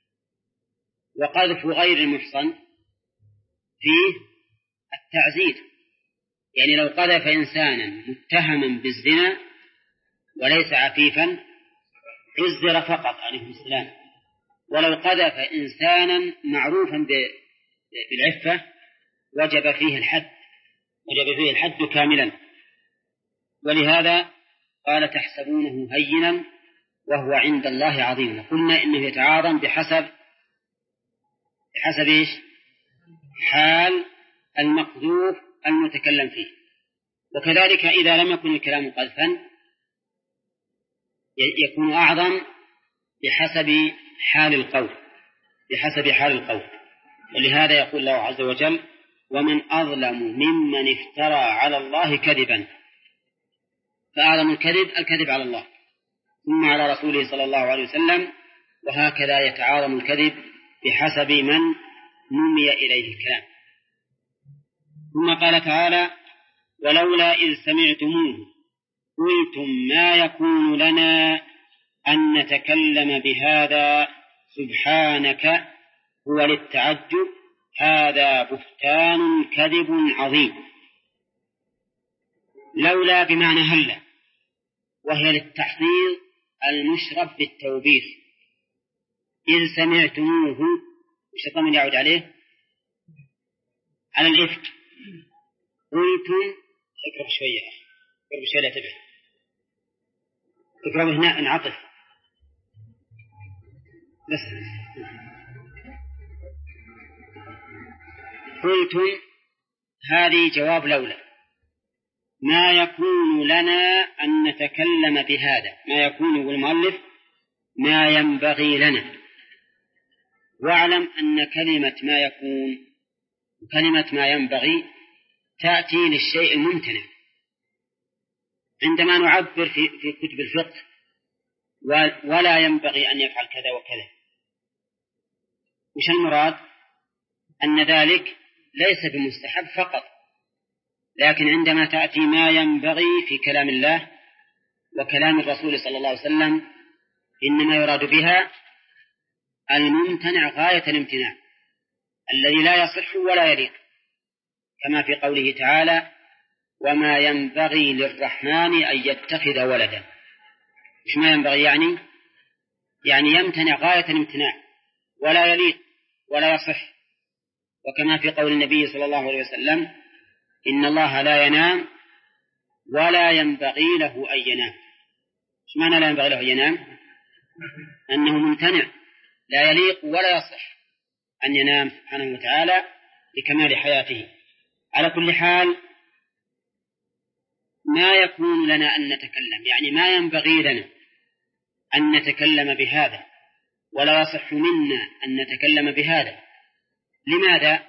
وقذف غير المحصن فيه التعزير. يعني لو قذف إنسانا متهما بالزنا وليس عفيفا عزر فقط عليه السلام، ولو قذف إنسانا معروفا بالعفة وجب فيه الحد كاملا. ولهذا قال: تحسبونه هينا وهو عند الله عظيم. قلنا إنه يتعاظم بحسب إيش؟ حال المقذوف المتكلم فيه. وكذلك إذا لم يكن الكلام قذفا يكون أعظم بحسب حال القول. ولهذا يقول الله عز وجل: ومن أظلم ممن افترى على الله كذبا. فأعظم الكذب على الله ثم على رسوله صلى الله عليه وسلم، وهكذا يتعاظم الكذب بحسب من نمي إليه الكلام. ثم قال تعالى: ولولا إذ سمعتموه قلتم ما يكون لنا أن نتكلم بهذا سبحانك هو للتعجب هذا بهتان كذب عظيم. لولا بمعنى هلا، وهي للتحضير المشرب بالتوبيخ. إذ سمعتموه وش الضمير يعود عليه؟ على الإفك. قلتم، اقرب شوية لا تبه، اقرب هنا انعطف بس. قلتم هذه جواب لولا. ما يكون لنا أن نتكلم بهذا، ما يكون والمؤلف ما ينبغي لنا. واعلم أن كلمة ما يكون وكلمة ما ينبغي تأتي للشيء الممتنع. عندما نعبر في كتب الفقه ولا ينبغي أن يفعل كذا وكذا، وش المراد؟ أن ذلك ليس بمستحب فقط، لكن عندما تأتي ما ينبغي في كلام الله وكلام الرسول صلى الله عليه وسلم إنما يراد بها الممتنع غاية الامتناع الذي لا يصح ولا يليق، كما في قوله تعالى: وما ينبغي للرحمن أن يتخذ ولدا. مش ما ينبغي يعني يمتنع غاية الامتناع ولا يليق ولا يصح، وكما في قول النبي صلى الله عليه وسلم: إن الله لا ينام ولا ينبغي له أن ينام. إيش معنى لا ينبغي له أن ينام؟ أنه ممتنع، لا يليق ولا يصح أن ينام سبحانه وتعالى لكمال حياته. على كل حال ما يكون لنا أن نتكلم، يعني ما ينبغي لنا أن نتكلم بهذا، ولا يصح منا أن نتكلم بهذا. لماذا؟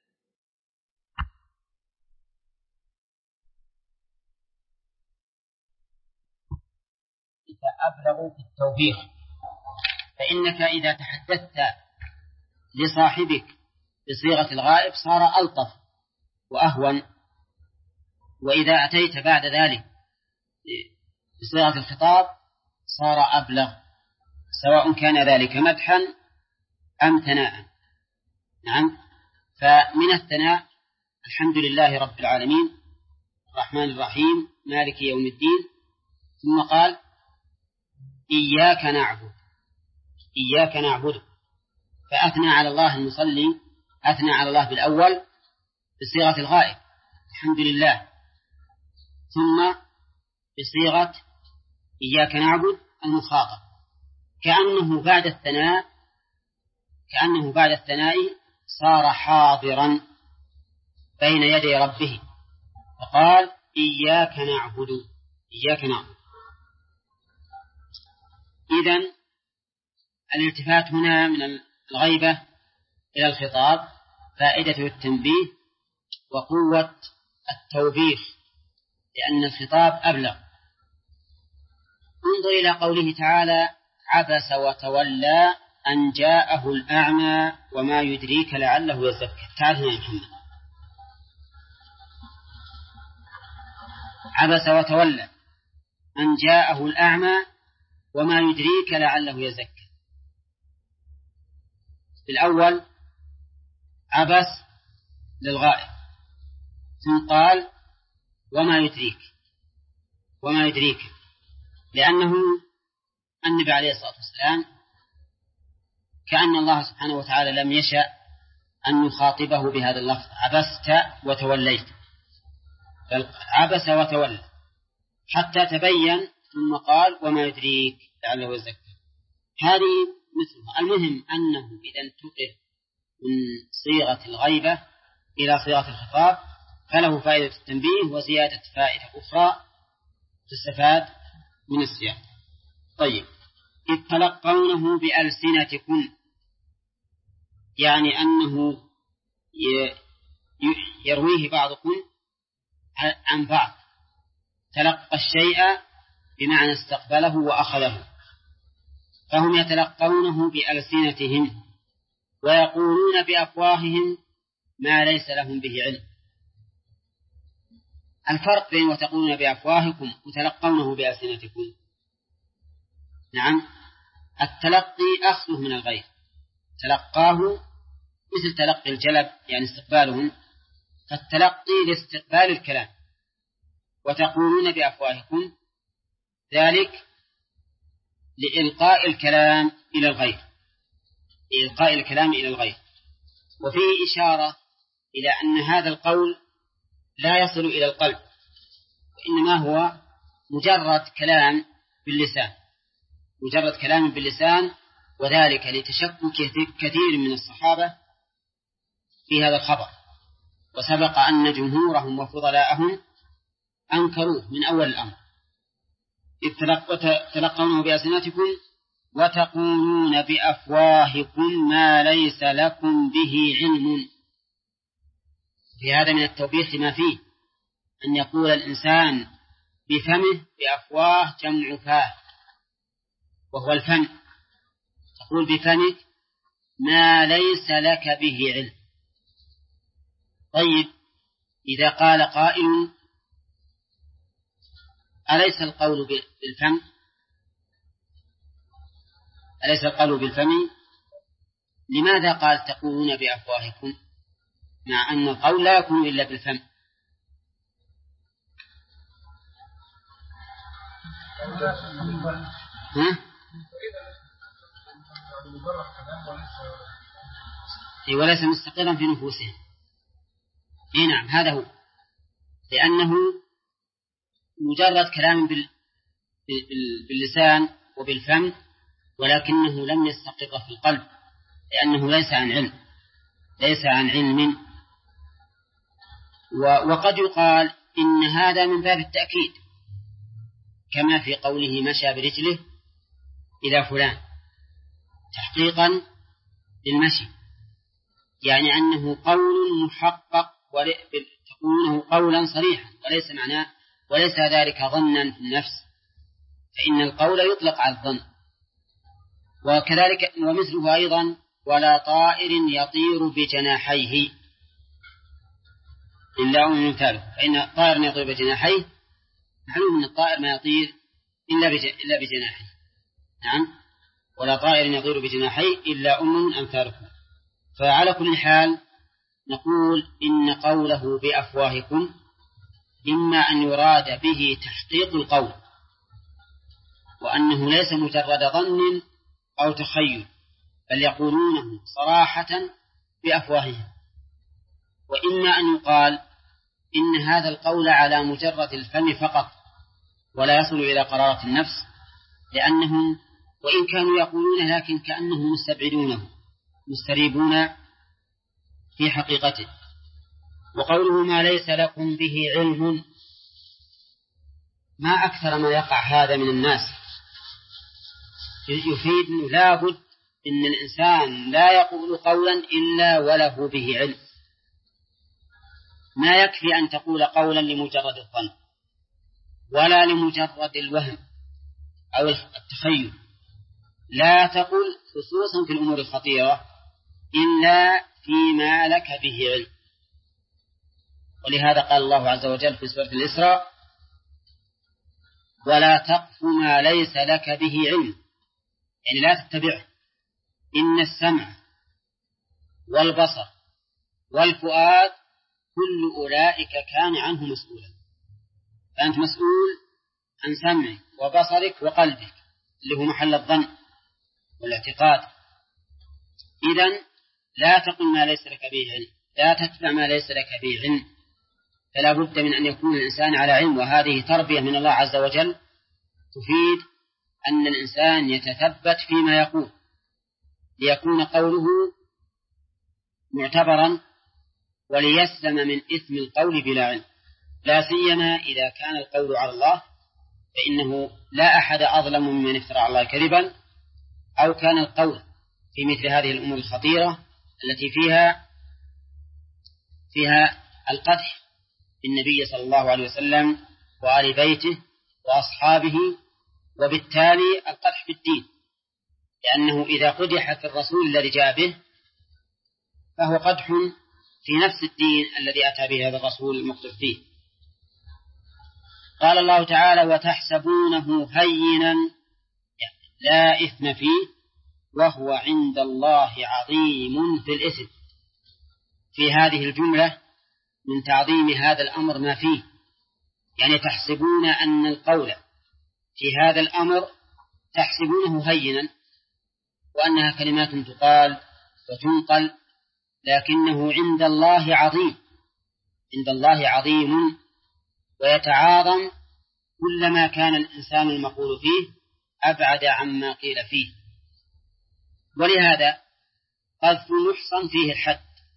أبلغ في التوبيخ، فإنك إذا تحدثت لصاحبك بصيغة الغائب صار ألطف وأهون، وإذا أتيت بعد ذلك بصيغة الخطاب صار أبلغ، سواء كان ذلك مدحا أم ثناء. نعم. فمن الثناء: الحمد لله رب العالمين الرحمن الرحيم مالك يوم الدين. ثم قال: إياك نعبد، إياك نعبد، فأثنى على الله المصلي، أثنى على الله بالأول بصيغة الغائب الحمد لله، ثم بصيغة إياك نعبد المخاطب، كأنه بعد الثناء صار حاضرا بين يدي ربه، فقال: إياك نعبد، إياك نعبد. إذن الالتفات هنا من الغيبة إلى الخطاب فائدة التنبيه وقوة التوبيخ، لأن الخطاب أبلغ. انظر إلى قوله تعالى: عبس وتولى أن جاءه الأعمى وما يدريك لعله يزكى. تعال هنا يا محمد. عبس وتولى أن جاءه الأعمى وما يدريك لعله يزكى. في الأول عبس للغائب، ثم قال: وما يدريك، لأنه النبي عليه الصلاة والسلام كأن الله سبحانه وتعالى لم يشأ أن يخاطبه بهذا اللفظ: عبست وتوليت، بل عبس وتولى حتى تبين، ثم قال: وما يدريك لعله يزكى. هذه مثلها. المهم أنه إذا انتقل من صيغة الغيبة إلى صيغة الخطاب فله فائدة التنبيه وزيادة فائدة أخرى تستفاد من السياق. طيب، إذ تلقونه بألسنتكم، يعني أنه يرويه بعضكم عن بعض. تلقى الشيء بمعنى استقبله وأخذه، فهم يتلقونه بألسنتهم ويقولون بأفواههم ما ليس لهم به علم. الفرق بين وتقولون بأفواهكم وتلقونه بألسنتكم: نعم، التلقي أخذه من الغير، تلقاه مثل تلقي الجلب يعني استقبالهم، فالتلقي لاستقبال الكلام. وتقولون بأفواهكم ذلك لإلقاء الكلام إلى الغير، لإلقاء الكلام إلى الغير. وفيه إشارة إلى أن هذا القول لا يصل إلى القلب، وإنما هو مجرد كلام باللسان، مجرد كلام باللسان، وذلك لتشكك كثير من الصحابة في هذا الخبر، وسبق أن جمهورهم وفضلاءهم أنكروه من أول الأمر. إذ تلقونه بألسنتكم وتقولون بأفواهكم ما ليس لكم به علم. في هذا من التوبيخ ما فيه أن يقول الإنسان بفمه، بأفواه جمع فاه وهو الفم، تقول بفمك ما ليس لك به علم. طيب، إذا قال قائل: أليس القول بالفم؟ أليس القول بالفم؟ لماذا قال تقولون بأفواهكم مع أن القول لا يكون إلا بالفم؟ وليس مستقرا في نفوسهم. نعم هذا هو، لأنه مجرد كلام باللسان وبالفم، ولكنه لم يستقر في القلب، لأنه ليس عن علم. وقد يقال إن هذا من باب التأكيد، كما في قوله مشى برجله إلى فلان، تحقيقا للمشي، يعني أنه قول محقق تكونه قولا صريحا، وليس ذلك ظنا في النفس، فإن القول يطلق على الظن. وكذلك ومثله أيضا ولا طائر يطير بجناحيه إلا أمم أمثاله، فإن الطائر يطير بجناحيه، معلوم أن الطائر ما يطير إلا بجناحيه. نعم، ولا طائر يطير بجناحيه إلا أمم أمثالكم. فعلى كل حال نقول إن قوله بأفواهكم إما أن يراد به تحقيق القول، وأنه ليس مجرد ظن أو تخيل، بل يقولونه صراحة بأفواههم. وإما أن يقال إن هذا القول على مجرد الفم فقط، ولا يصل إلى قرارة النفس، لأنهم وإن كانوا يقولونه لكن كأنهم مستبعدونه مستريبون في حقيقته. وقوله ما ليس لكم به علم، ما أكثر ما يقع هذا من الناس، يفيد أنه لا بد إن الإنسان لا يقول قولا إلا وله به علم. ما يكفي أن تقول قولا لمجرد الظن، ولا لمجرد الوهم أو التخيل. لا تقل خصوصا في الأمور الخطيرة إلا فيما لك به علم. ولهذا قال الله عز وجل في سورة الإسراء ولا تقف ما ليس لك به علم، يعني لا تتبعه. إن السمع والبصر والفؤاد كل أولئك كان عنه مسؤولا. فأنت مسؤول عن سمعك وبصرك وقلبك اللي هو محل الظن والاعتقاد. إذن لا تقل ما ليس لك به علم، لا تتبع ما ليس لك به علم، فلا بد من أن يكون الإنسان على علم. وهذه تربية من الله عز وجل تفيد أن الإنسان يتثبت فيما يقول، ليكون قوله معتبرا وليسلم من إثم القول بلا علم، لا سيما إذا كان القول على الله، فإنه لا أحد أظلم ممن افترى على الله كذبا، أو كان القول في مثل هذه الأمور الخطيرة التي فيها القدح بالنبي صلى الله عليه وسلم وآل بيته وأصحابه، وبالتالي القدح في الدين، لأنه إذا قدح في الرسول الذي جاء به فهو قدح في نفس الدين الذي أتى به هذا الرسول المقتل فيه. قال الله تعالى وتحسبونه هينا لا إثم فيه وهو عند الله عظيم في الإثم. في هذه الجملة من تعظيم هذا الأمر ما فيه، يعني تحسبون أن القول في هذا الأمر تحسبونه هينا، وأنها كلمات تقال وتنقل، لكنه عند الله عظيم، عند الله عظيم، ويتعاظم كلما كان الإنسان المقول فيه أبعد عما قيل فيه. ولهذا قذف المحصن فيه الحد،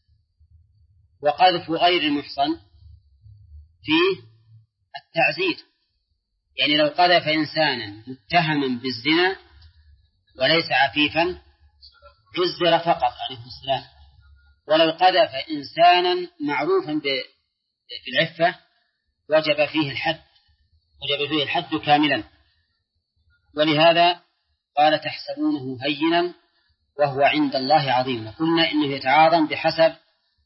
وقذف غير المحصن فيه التعزير. يعني لو قذف إنسانا متهما بالزنا وليس عفيفا عزر فقط عليه السلام، ولو قذف إنسانا معروفا بالعفة وجب فيه الحد كاملا. ولهذا قال تحسبونه هينا وهو عند الله عظيم. وقلنا إنه يتعاظم بحسب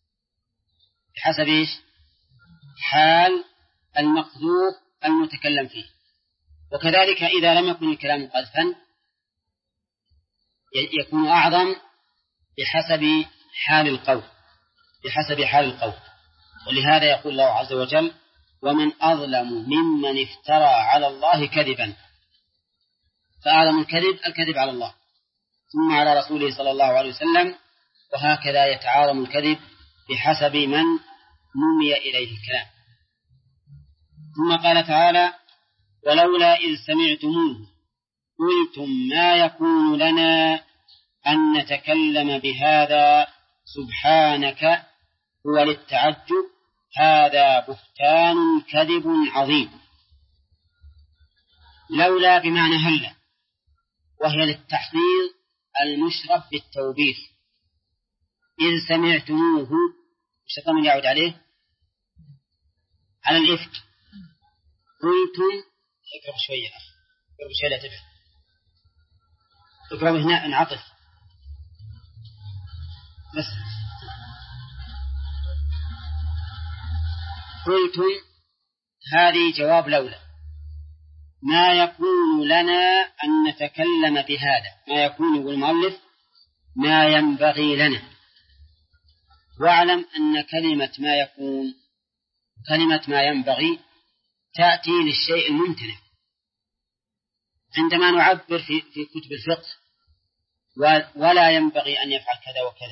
إيش؟ حال المقذوف المتكلم فيه. وكذلك إذا لم يكن الكلام قذفا يكون أعظم بحسب حال القول. ولهذا يقول الله عز وجل ومن أظلم ممن افترى على الله كذبا. فأعظم الكذب على الله ثم على رسوله صلى الله عليه وسلم، وهكذا يتعارض الكذب بحسب من نمي إليه الكلام. ثم قال تعالى: ولولا إذ سمعتموه قلتم ما يكون لنا أن نتكلم بهذا سبحانك هو للتعجب هذا بهتان كذب عظيم. لولا بمعنى هلا، وهي للتحضير المشرب بالتوبيخ. إذ سمعتموه الشيطان يعود عليه على الإفك. قلتم اقرب شوية أخي، اقرب شوية لا تبعد، اقرب هنا انعطف بس. قلتم هذه جواب لولا. ما يكون لنا أن نتكلم بهذا، ما يكون يقول المؤلف ما ينبغي لنا. واعلم أن كلمة ما يكون كلمة ما ينبغي تأتي للشيء الممتنع. عندما نعبر في كتب الفقه ولا ينبغي أن يفعل كذا وكذا،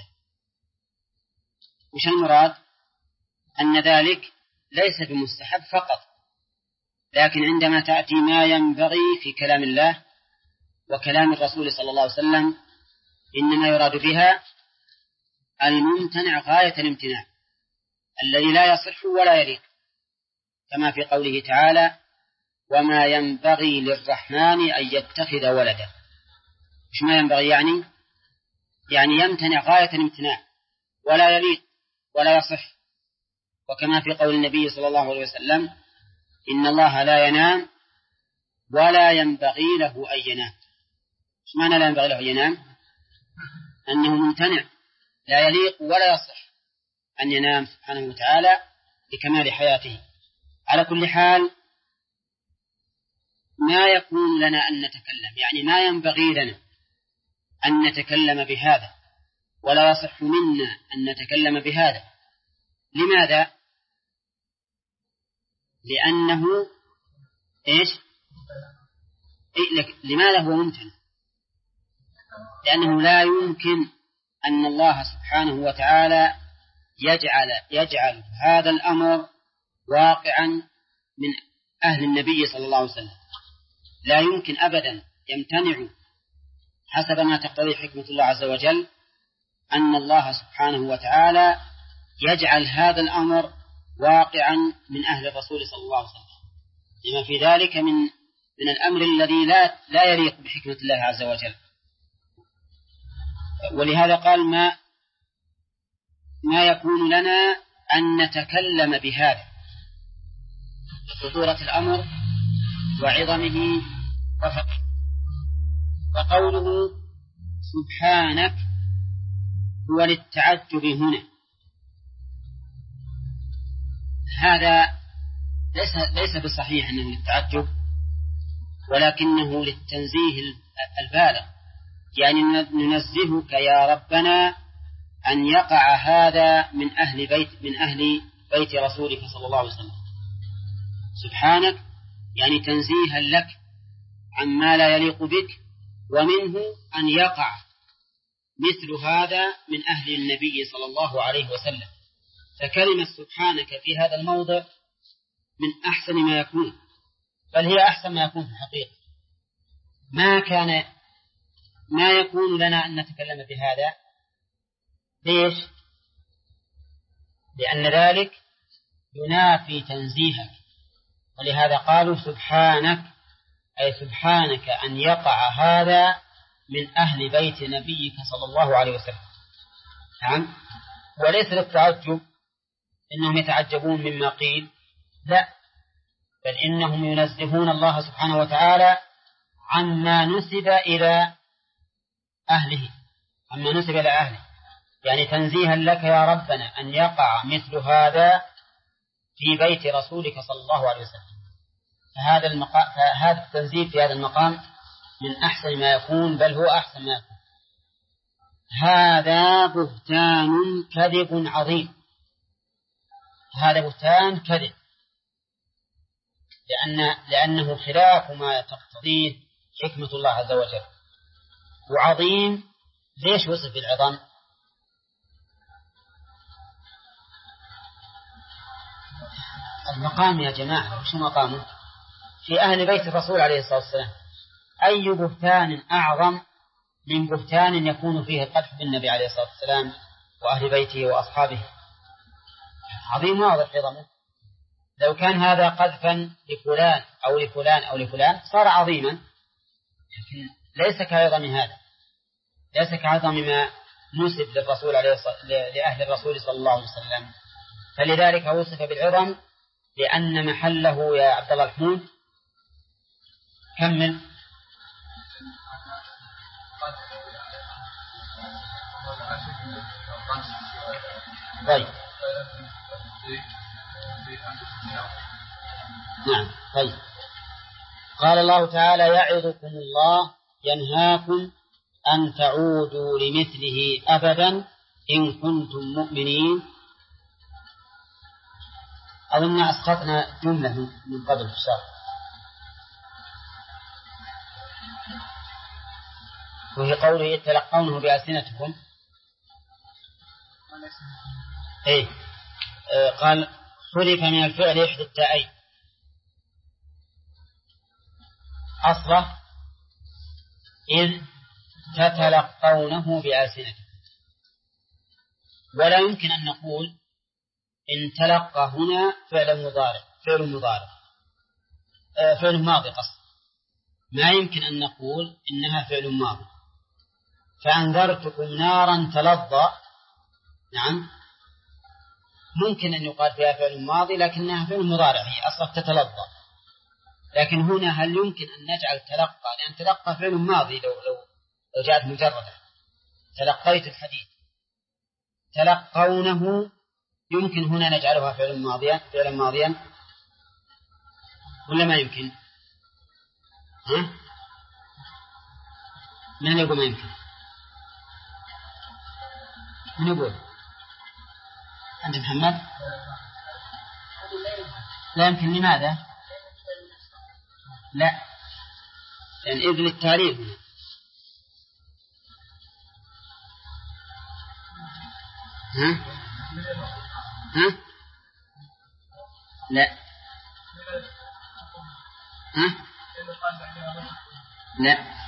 وش المراد؟ أن ذلك ليس بمستحب فقط، لكن عندما تأتي ما ينبغي في كلام الله وكلام الرسول صلى الله عليه وسلم إنما يراد بها الممتنع غاية الامتناع الذي لا يصح ولا يليق، كما في قوله تعالى: وما ينبغي للرحمن أن يتخذ ولدا. مش ما ينبغي يعني يمتنع غاية الامتناع ولا يليق ولا يصح. وكما في قول النبي صلى الله عليه وسلم: إن الله لا ينام ولا ينبغي له أن ينام. مش معنى لا ينبغي له أن ينام؟ أنه ممتنع لا يليق ولا يصح أن ينام سبحانه وتعالى لكمال حياته. على كل حال ما يكون لنا أن نتكلم، يعني ما ينبغي لنا أن نتكلم بهذا، ولا يصح منا أن نتكلم بهذا. لماذا؟ لأنه إيش؟ لماذا هو ممتنع؟ لأنه لا يمكن أن الله سبحانه وتعالى يجعل هذا الأمر واقعا من أهل النبي صلى الله عليه وسلم. لا يمكن أبدا، يمتنع حسب ما تقتضي حكمة الله عز وجل أن الله سبحانه وتعالى يجعل هذا الأمر واقعا من أهل الرسول صلى الله عليه وسلم، لما في ذلك من الأمر الذي لا يليق بحكمة الله عز وجل. ولهذا قال ما يكون لنا أن نتكلم بهذا، خطورة الأمر وعظمه وفقه. وقوله سبحانك هو للتعجب هنا، هذا ليس بصحيح أنه للتعجب، ولكنه للتنزيه البالغ، يعني ننزهك يا ربنا أن يقع هذا من أهل بيت رسولك صلى الله عليه وسلم. سبحانك يعني تنزيها لك عما لا يليق بك، ومنه أن يقع مثل هذا من أهل النبي صلى الله عليه وسلم. فكلمة سبحانك في هذا الموضع من أحسن ما يكون، بل هي أحسن ما يكون في الحقيقة. ما يكون لنا أن نتكلم بهذا. ليش؟ لأن ذلك ينافي تنزيهك، ولهذا قالوا سبحانك، أي سبحانك أن يقع هذا من أهل بيت نبيك صلى الله عليه وسلم. نعم، وليس للتعجب إنهم يتعجبون مما قيل، لا، بل إنهم ينزهون الله سبحانه وتعالى عما نسب إلى أهله، يعني تنزيها لك يا ربنا أن يقع مثل هذا في بيت رسولك صلى الله عليه وسلم. فهذا التنزيه في هذا المقام من أحسن ما يكون، بل هو أحسن ما يكون. هذا بهتان كذب عظيم. هذا بهتان كذب، لأنه خلاف ما تقتضيه حكمة الله عز وجل. وعظيم ليش وصف بالعظم؟ المقام يا جماعة وش مقامه؟ في أهل بيت الرسول عليه الصلاة والسلام، أي بهتان أعظم من بهتان يكون فيه القدح بالنبي عليه الصلاة والسلام وأهل بيته وأصحابه؟ عظيم واضح عظمه. لو كان هذا قذفا لفلان أو لفلان أو لفلان صار عظيما، لكن ليس كعظم هذا، ليس كعظم ما نسب للرسول لأهل الرسول صلى الله عليه وسلم. فلذلك وصف بالعظم لأن محله يا عبد الله الحمود كمل. طيب نعم. طيب قال الله تعالى يعظكم الله ينهاكم أن تعودوا لمثله أبدا إن كنتم مؤمنين. أظن أسقطنا جملة من قبل في الشرح، وهي قوله تلقونه بألسنتكم. إيه قال خلف من الفعل إحدى التائين أصله إذ تتلقونه بألسنتكم، ولا يمكن أن نقول إن تلقى هنا فعل ماضي قصد، ما يمكن أن نقول إنها فعل ماضي. فأنذرتكم نارا تلظى، نعم ممكن أن يقال فيها فعل ماضي لكنها فعل مضارع، هي أصلا تتلظى. لكن هنا هل يمكن أن نجعل تلقى، لأن تلقى فعل ماضي لو جاءت مجردة، تلقيت الحديث، تلقونه يمكن هنا نجعلها فعلا ماضيا ولا ما يمكن؟ من يقول ما يمكن؟ من يقول؟ عند محمد لا يمكن. لماذا؟ لا، لأن إذ للتعريف. لا لا،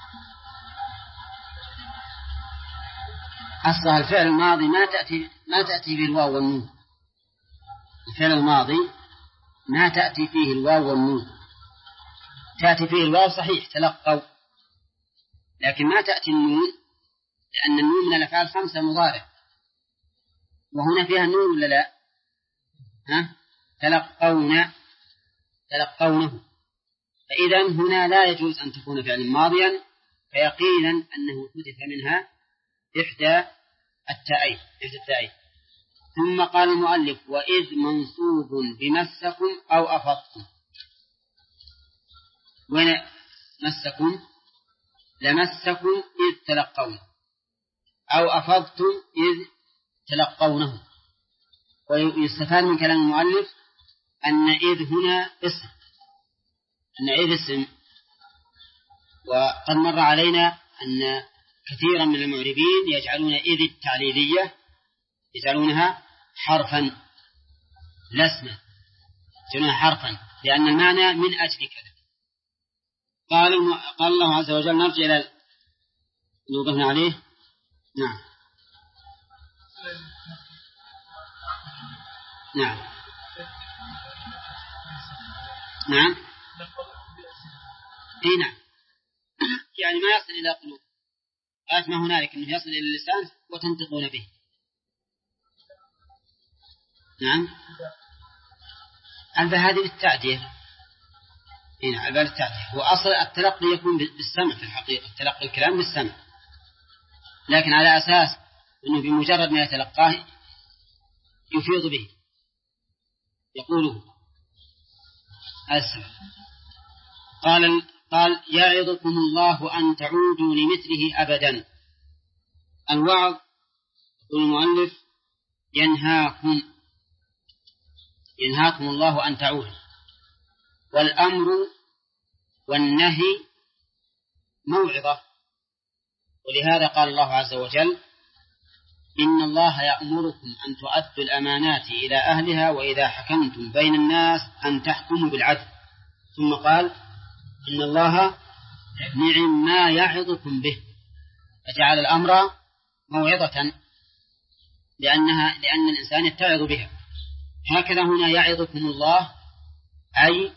أصلها الفعل الماضي ما تأتي به الواو والنون. الفعل الماضي ما تأتي فيه الواو والنون، تأتي فيه الواو صحيح تلقوا، لكن ما تأتي النون، لأن النون من الأفعال 5 مضارع، وهنا فيها النون ولا لا؟ تلقونه. فإذا هنا لا يجوز أن تكون فعلا ماضيا، فيقينا أنه حدث منها إحدى التائين. ثم قال المؤلف وإذ منصوب بمسكم أو أفضتم. وين مسكم؟ لمسكم إذ تلقونه، أو أفضتم إذ تلقونه. ويستفاد من كلام المؤلف أن إذ هنا اسم، وقد مر علينا أن كثيرا من المعربين يجعلون إذ التعليلية يجعلونها حرفا لا اسما، يجعلونها حرفا لأن المعنى من أجل كذا. قال الله عز وجل، نرجع إلى نوضحنا عليه. نعم اي نعم، يعني ما يصل إلى قلوب، ما هنالك أنه يصل إلى اللسان وتنطقون به. نعم البهادي بالتعدية. نعم البهادي بالتعدية، وأصل التلقي يكون بالسمع في الحقيقة، تلقي الكلام بالسمع، لكن على أساس أنه بمجرد ما يتلقاه يفيض به يقوله السمع. قال يعظكم الله أن تعودوا لمثله أبدا. الوعظ يقول المؤلف ينهاكم الله أن تعودوا، والأمر والنهي موعظة، ولهذا قال الله عز وجل إن الله يأمركم أن تؤدوا الأمانات إلى أهلها وإذا حكمتم بين الناس أن تحكموا بالعدل. ثم قال إن الله نعم ما يعظكم به، فجعل الأمر موعظة لأن الإنسان يتعظ بها. هكذا هنا يعظكم الله أي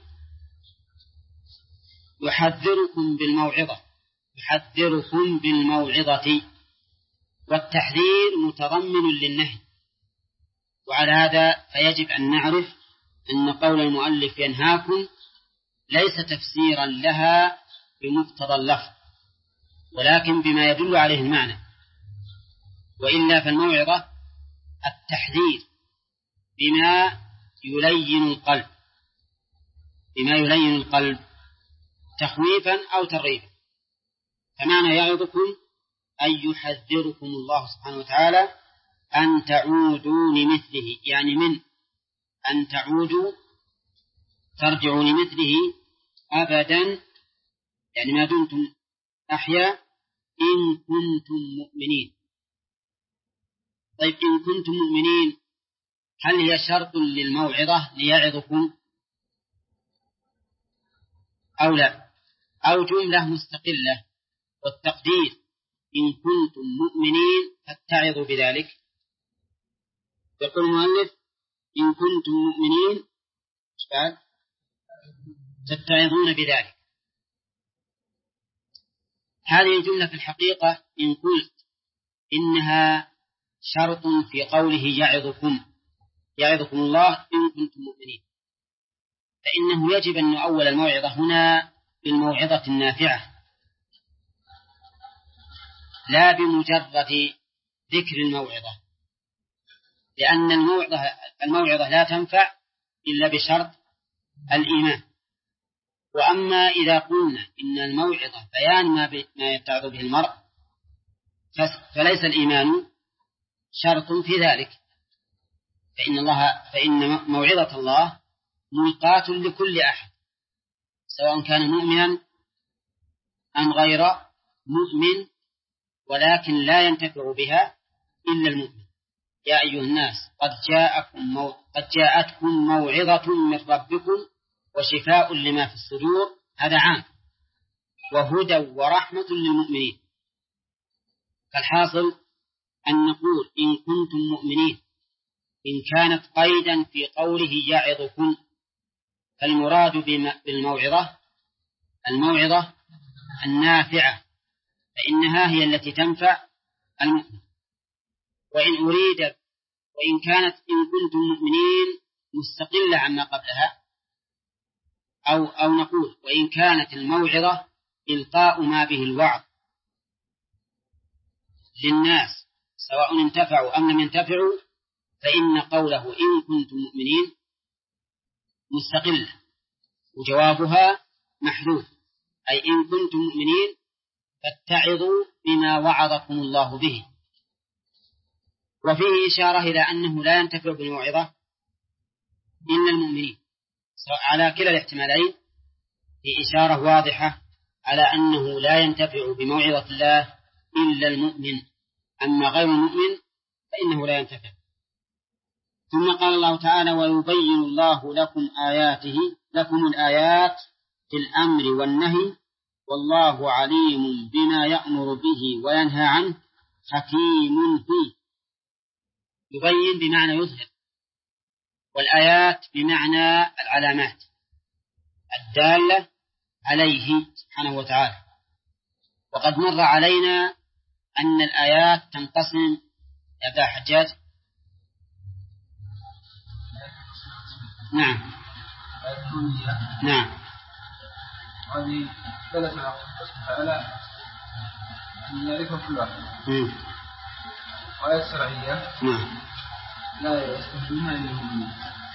يحذركم بالموعظة، يحذركم بالموعظة، والتحذير متضمن للنهي. وعلى هذا فيجب أن نعرف أن قول المؤلف ينهاكم ليس تفسيرا لها بمقتضى اللفظ، ولكن بما يدل عليه المعنى. وإلا فالموعظة التحذير بما يلين القلب تخويفا أو ترغيبا. فمعنى يعظكم أن يحذركم الله سبحانه وتعالى أن تعودوا لمثله، يعني من أن تعودوا ترجعوا لمثله أبدا، يعني ما دمتم أحياء إن كنتم مؤمنين. طيب إن كنتم مؤمنين هل هي شرط للموعظة ليعظكم أو لا، أو جملة مستقلة؟ والتقدير إن كنتم مؤمنين فاتعظوا بذلك. يقول المؤلف إن كنتم مؤمنين تتعظون بذلك. هذه الجملة في الحقيقة إن قلت إنها شرط في قوله يعظكم الله إن كنتم مؤمنين، فإنه يجب أن نؤول الموعظة هنا بالموعظة النافعة لا بمجرد ذكر الموعظة، لأن الموعظة لا تنفع إلا بشرط الإيمان. وأما إذا قلنا إن الموعظة بيان ما يتعظ به المرء فليس الإيمان شرط في ذلك، فإن موعظة الله ملقاة لكل أحد سواء كان مؤمنا أم غير مؤمن، ولكن لا ينتفع بها إلا المؤمن. يا أيها الناس قد جاءتكم موعظة من ربكم وشفاء لما في الصدور، هذا عام، وهدى ورحمة للمؤمنين. فالحاصل أن نقول إن كنتم مؤمنين إن كانت قيدا في قوله يعظكم، فالمراد بالموعظة الموعظة النافعة، فإنها هي التي تنفع المؤمن. وإن كانت إن كنتم مؤمنين مستقلة عما قبلها، أو نقول وإن كانت الموعظة إلقاء ما به الوعظ للناس سواء انتفعوا أم لم ينتفعوا، فإن قوله إن كنتم مؤمنين مستقلة وجوابها محذوف، أي إن كنتم مؤمنين فاتعظوا بما وعظكم الله به. وفيه إشارة إلى أنه لا ينتفع بالموعظة إلا المؤمنين. على كلا الاحتمالين في إشارة واضحة على أنه لا ينتفع بموعظة الله إلا المؤمن، أما غير المؤمن فإنه لا ينتفع. ثم قال الله تعالى ويبين الله لكم الآيات في الأمر والنهي والله عليم بما يأمر به وينهى عنه حكيم فيه. يبين بمعنى يظهر، والآيات بمعنى العلامات الدالة عليه سبحانه وتعالى. وقد مر علينا أن الآيات تنقسم يا أبا حجاج. نعم هذه دلت على قسم تعالى من يعرفها كل واحد. وآيات شرعية لا يستخدمونها إلا المؤمنين،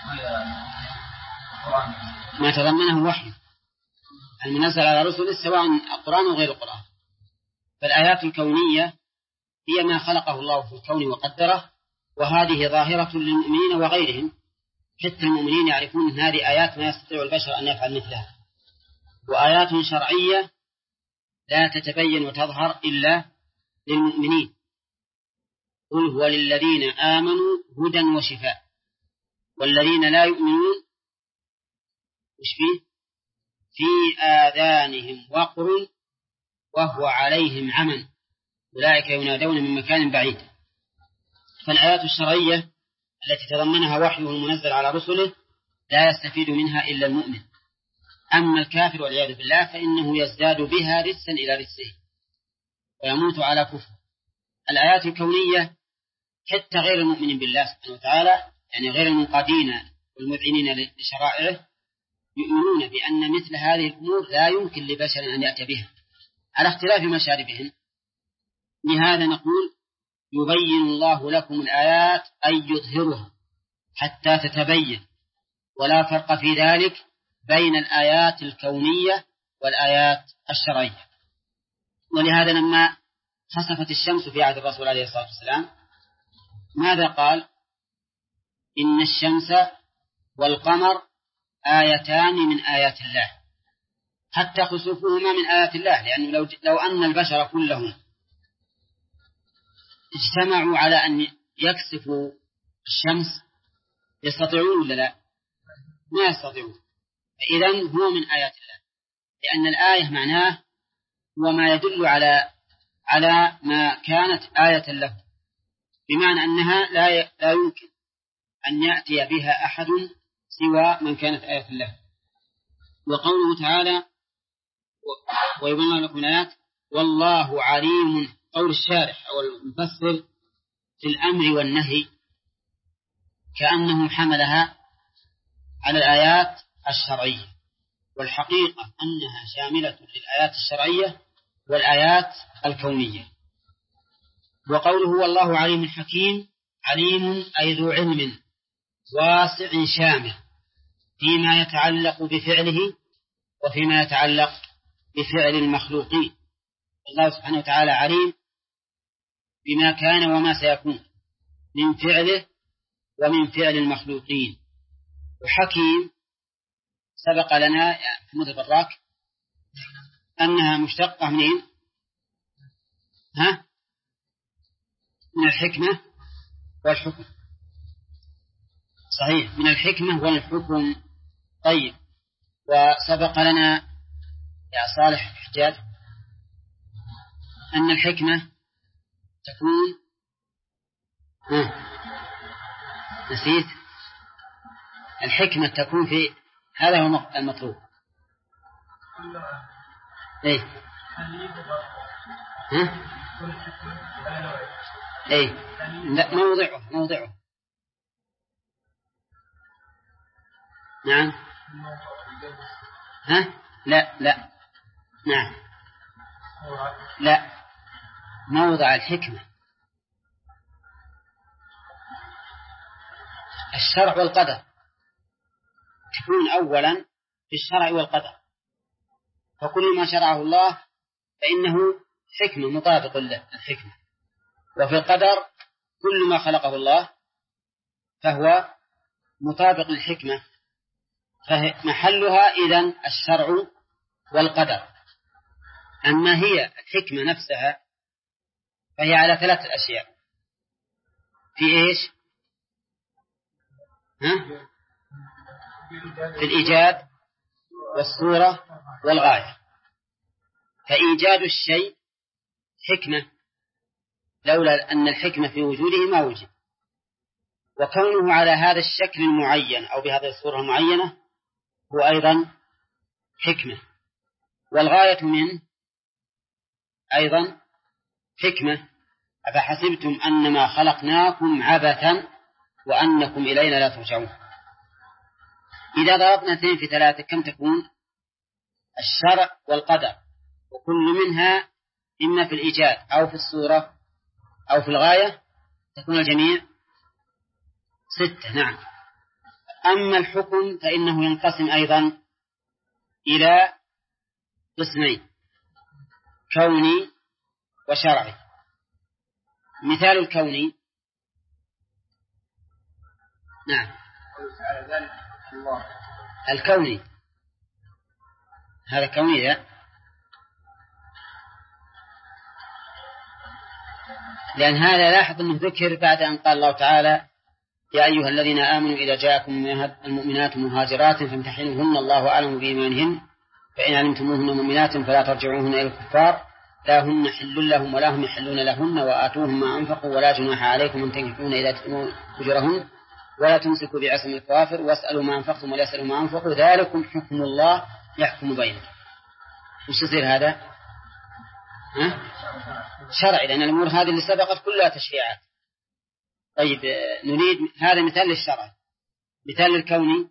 وهي ما تضمنه وحي المنزل على رسله سواء القرآن وغير القرآن. فالآيات الكونية هي ما خلقه الله في الكون وقدره، وهذه ظاهرة للمؤمنين وغيرهم، حتى المؤمنين يعرفون أن هذه آيات ما يستطيع البشر أن يفعل مثلها. وآيات شرعية لا تتبين وتظهر إلا للمؤمنين. قل هو للذين آمنوا هدى وشفاء والذين لا يؤمنون وش فيه في آذانهم وقر وهو عليهم عمى أولئك ينادون من مكان بعيد. فالآيات الشرعية التي تضمنها وحيه المنزل على رسله لا يستفيد منها إلا المؤمن. أما الكافر والعياذ بالله فإنه يزداد بها رجسا إلى رجسه ويموت على كفر. الآيات الكونية حتى غير المؤمنين بالله سبحانه وتعالى يعني غير المنقادين والمذعنين لشرائعه يؤمنون بأن مثل هذه الأمور لا يمكن لبشر أن يأتي بها على اختلاف مشاربهم. لهذا نقول يبين الله لكم الآيات أي يظهرها حتى تتبين، ولا فرق في ذلك بين الآيات الكونية والآيات الشرعية. ولهذا لما خسفت الشمس في عهد الرسول عليه الصلاة والسلام ماذا قال؟ إن الشمس والقمر آيتان من آيات الله، حتى خسوفهما من آيات الله، لأنه لو أن البشر كلهم اجتمعوا على أن يكسفوا الشمس يستطيعون ولا لا؟ ما يستطيعون. فإذن هو من آيات الله، لأن الآية معناه هو ما يدل على ما كانت آية له، بمعنى أنها لا يمكن أن يأتي بها أحد سوى من كانت آية له. وقوله تعالى ويبين لكم الآيات والله عليم، قول الشارح أو المفسر في الأمر والنهي كأنه حملها على الآيات الشرعية، والحقيقة أنها شاملة للآيات الشرعية والآيات الكونية. وقوله والله عليم حكيم، عليم أي ذو علم واسع شامل فيما يتعلق بفعله وفيما يتعلق بفعل المخلوقين. الله سبحانه وتعالى عليم بما كان وما سيكون من فعله ومن فعل المخلوقين. وحكيم سبق لنا يا محمود البراك أنها مشتقة منين؟ من الحكمة والحكم. صحيح، من الحكمة والحكم. طيب، وسبق لنا يا صالح الحجاج أن الحكمة تكون نسيت. الحكمة تكون في هذا هو المطلوب. ايه ايه لا، موضعه نعم. لا نعم لا، موضع الحكمة الشرع والقدر، تكون أولا في الشرع والقدر، فكل ما شرعه الله فإنه حكمة مطابق للحكمة، وفي القدر كل ما خلقه الله فهو مطابق للحكمة، فمحلها إذن الشرع والقدر. أما هي الحكمة نفسها فهي على 3 أشياء. في إيش؟ في الإيجاد والصورة والغاية. فإيجاد الشيء حكمة، لولا أن الحكمة في وجوده ما وجد، وكونه على هذا الشكل المعين أو بهذه الصورة المعينة هو أيضا حكمة، والغاية منه أيضا حكمة. أفحسبتم أنما خلقناكم عبثا وأنكم إلينا لا ترجعون. إذا ضربنا 2 في 3 كم تكون؟ الشرع والقدر، وكل منها إما في الإيجاد أو في الصورة أو في الغاية تكون الجميع 6. نعم. أما الحكم فإنه ينقسم أيضا إلى قسمين، كوني وشرعي. مثال الكوني نعم الكوني هذا كوني لا لأن هذا لاحظ أنه ذكر بعد أن قال الله تعالى يا أيها الذين آمنوا إذا جاءكم المؤمنات مهاجرات فامتحنوهن الله أعلم بإيمانهن فإن علمتموهن مؤمنات فلا ترجعوهن إلى الكفار لا هن حل لهم ولا هم يحلون لهن وآتوهم ما أنفقوا ولا جناح عليكم أن تنكحون إذا تأتون أجورهن ولا تمسكوا بعصم الكوافر واسألوا ما أنفقتم ولا يسألوا ما أنفقوا ذلكم حكم الله يحكم بينكم. وش يصير هذا؟ شرعي، لأن الأمور هذه اللي سبقت كلها تشريعات. طيب نريد هذا مثال للشرع. مثال للكوني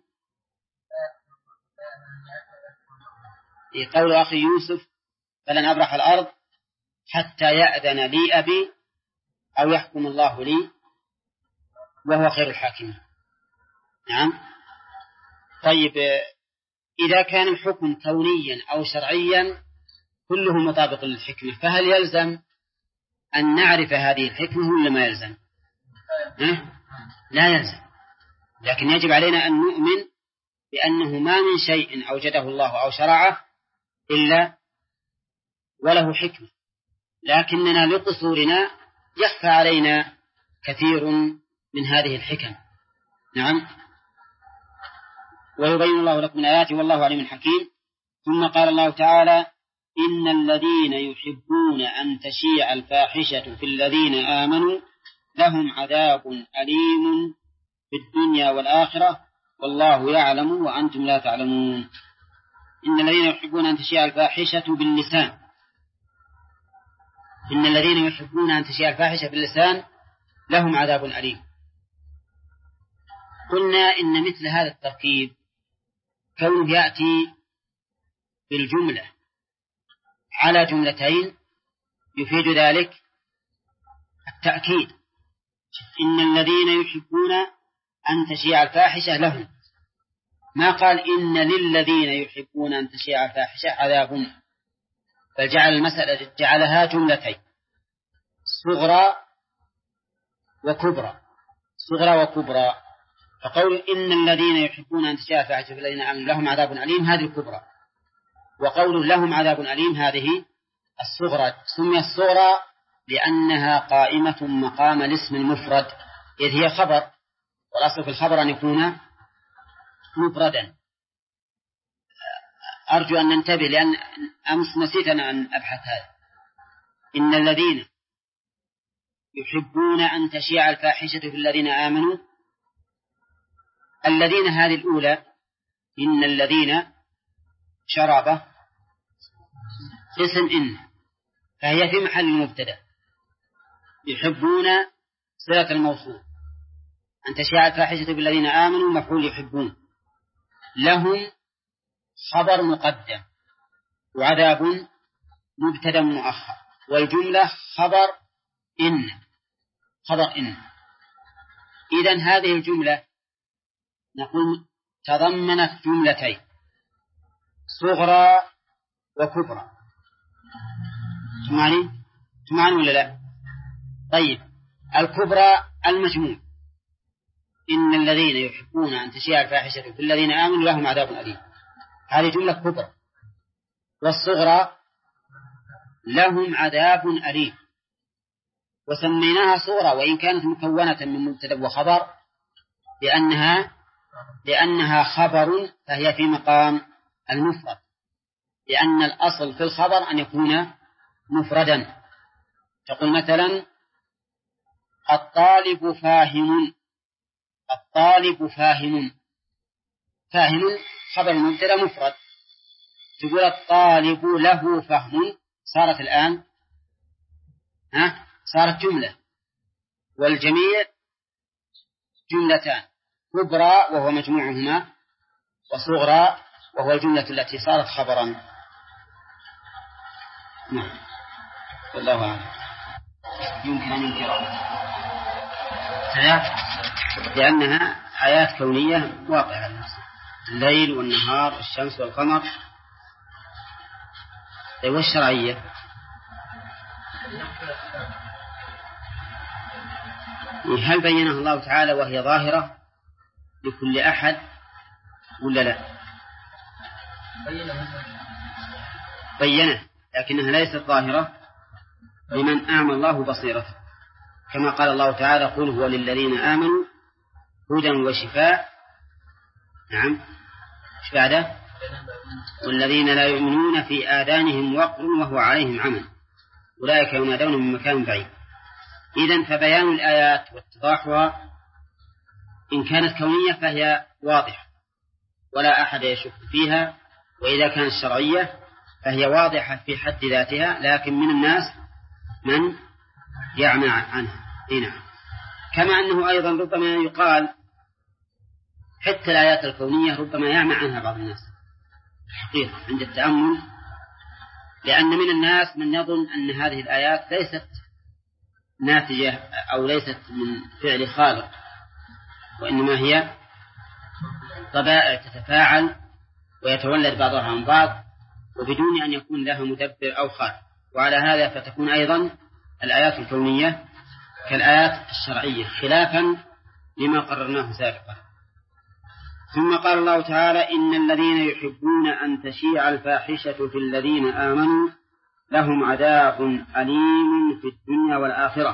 قول أخي يوسف فلن أبرح الأرض حتى يأذن لي أبي أو يحكم الله لي وهو خير الحاكمين. نعم. طيب إذا كان الحكم كونيا أو شرعيا كله مطابق للحكمة فهل يلزم أن نعرف هذه الحكمة ولا ما يلزم؟ لا يلزم، لكن يجب علينا أن نؤمن بأنه ما من شيء أوجده الله أو شرعه إلا وله حكمة، لكننا لقصورنا يخفى علينا كثير من هذه الحكم. نعم. ويبين الله لكم من آياته والله عليم حكيم. ثم قال الله تعالى إن الذين يحبون أن تشيع الفاحشة في الذين آمنوا لهم عذاب أليم في الدنيا والآخرة والله يعلم وأنتم لا تعلمون. إن الذين يحبون أن تشيع الفاحشة باللسان، إن الذين يحبون أن تشيع الفاحشة باللسان لهم عذاب أليم. قلنا إن مثل هذا التركيب كونه يأتي بالجملة على جملتين يفيد ذلك التأكيد. إن الذين يحبون أن تشيع الفاحشة لهم، ما قال إن للذين يحبون أن تشيع الفاحشة عذاب، بل جعل المسألة جعلها جملتين صغرى وكبرى، صغرى وكبرى. فقول إن الذين يحبون أن تشيع الفاحشة في الذين آمنوا لهم عذاب أليم هذه الكبرى، وقول لهم عذاب أليم هذه الصغرى. سمي الصغرى لأنها قائمة مقام الاسم المفرد إذ هي خبر، والأصل في الخبر أن يكون مفردا. أرجو أن ننتبه لأن أمس نسيت أن أبحث هذا. إن الذين يحبون أن تشيع الفاحشة في الذين آمنوا، الذين هذه الأولى إن الذين شرابة اسم إن، فهي في محل المبتدأ. يحبون صلة الموصول، أن تشيع الفاحشة في الذين آمنوا مفعول يحبون، لهم خبر مقدم وعذاب مبتدأ مؤخر، والجملة خبر إن، خبر إن. إذن هذه الجملة نقول تضمنت جملتين صغرى وكبرى. تمعني ولا لا؟ طيب الكبرى المجموع إن الذين يحبون أن تشيع الفاحشة في الذين آمنوا لهم عذاب أليم، هذه جملة كبرى. والصغرى لهم عذاب أليم، وسميناها صغرى وإن كانت مكونة من مبتدأ وخبر لأنها خبر، فهي في مقام المفرد، لأن الأصل في الخبر أن يكون مفردا. تقول مثلا الطالب فاهم، الطالب فاهم، فاهم خبر مبتدأ مفرد. تقول الطالب له فهم، صارت الآن صارت جملة، والجميع جملتان، كبرى وهو مجموعهما، وصغرى وهو الجملة التي صارت خبرا. نعم والله أعلم. يمكن أن ينكرها لأنها آيات كونية واقعة للنفس، الليل والنهار الشمس والقمر. والشرعية هل بينها الله تعالى وهي ظاهرة لكل أحد ولا لا؟ بينه لكنها ليست ظاهرة لمن أعمى الله بصيرته. كما قال الله تعالى قل هو للذين آمنوا هدى وشفاء. نعم ايش بعده؟ والذين لا يؤمنون في آذانهم وقر وهو عليهم عمى أولئك ينادون من مكان بعيد. إذن فبيان الآيات واتضاحها إن كانت كونية فهي واضحة ولا أحد يشك فيها، وإذا كانت شرعية فهي واضحة في حد ذاتها، لكن من الناس من يعمى عنها. هنا كما أنه أيضا ربما يقال حتى الآيات الكونية ربما يعمى عنها بعض الناس الحقيقة عند التأمل، لأن من الناس من يظن أن هذه الآيات ليست ناتجة أو ليست من فعل خالق، وإنما هي طبائع تتفاعل ويتولد بعضها عن بعض وبدون أن يكون لها مدبر أو خالق. وعلى هذا فتكون أيضا الآيات الكونية كالآيات الشرعية خلافا لما قررناه سابقا. ثم قال الله تعالى إن الذين يحبون أن تشيع الفاحشة في الذين آمنوا لهم عذاب أليم في الدنيا والآخرة.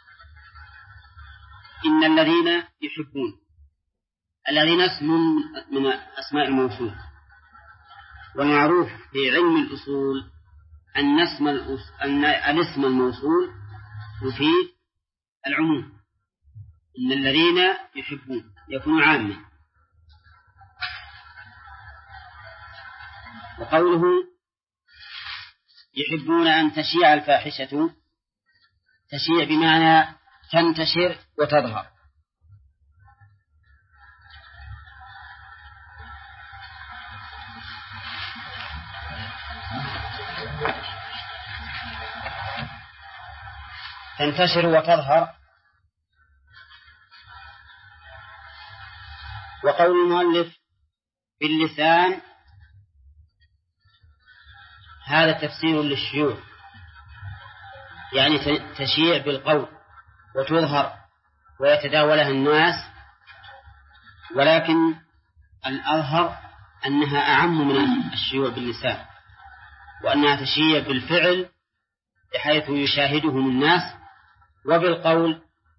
إن الذين يحبون، الذين اسم من أسماء الموصول، والمعروف في علم الأصول أن الاسم الموصول يفيد العموم. إن الذين يحبون يكون عاما. وقوله يحبون أن تشيع الفاحشة، تشيع بمعنى تنتشر وتظهر. تنتشر وتظهر. وقول المؤلف باللسان هذا تفسير للشيوع، يعني تشيع بالقول وتظهر ويتداولها الناس، ولكن الأظهر أنها أعم من الشيوع باللسان، وأنها تشيع بالفعل بحيث يشاهدهم الناس، وبالقول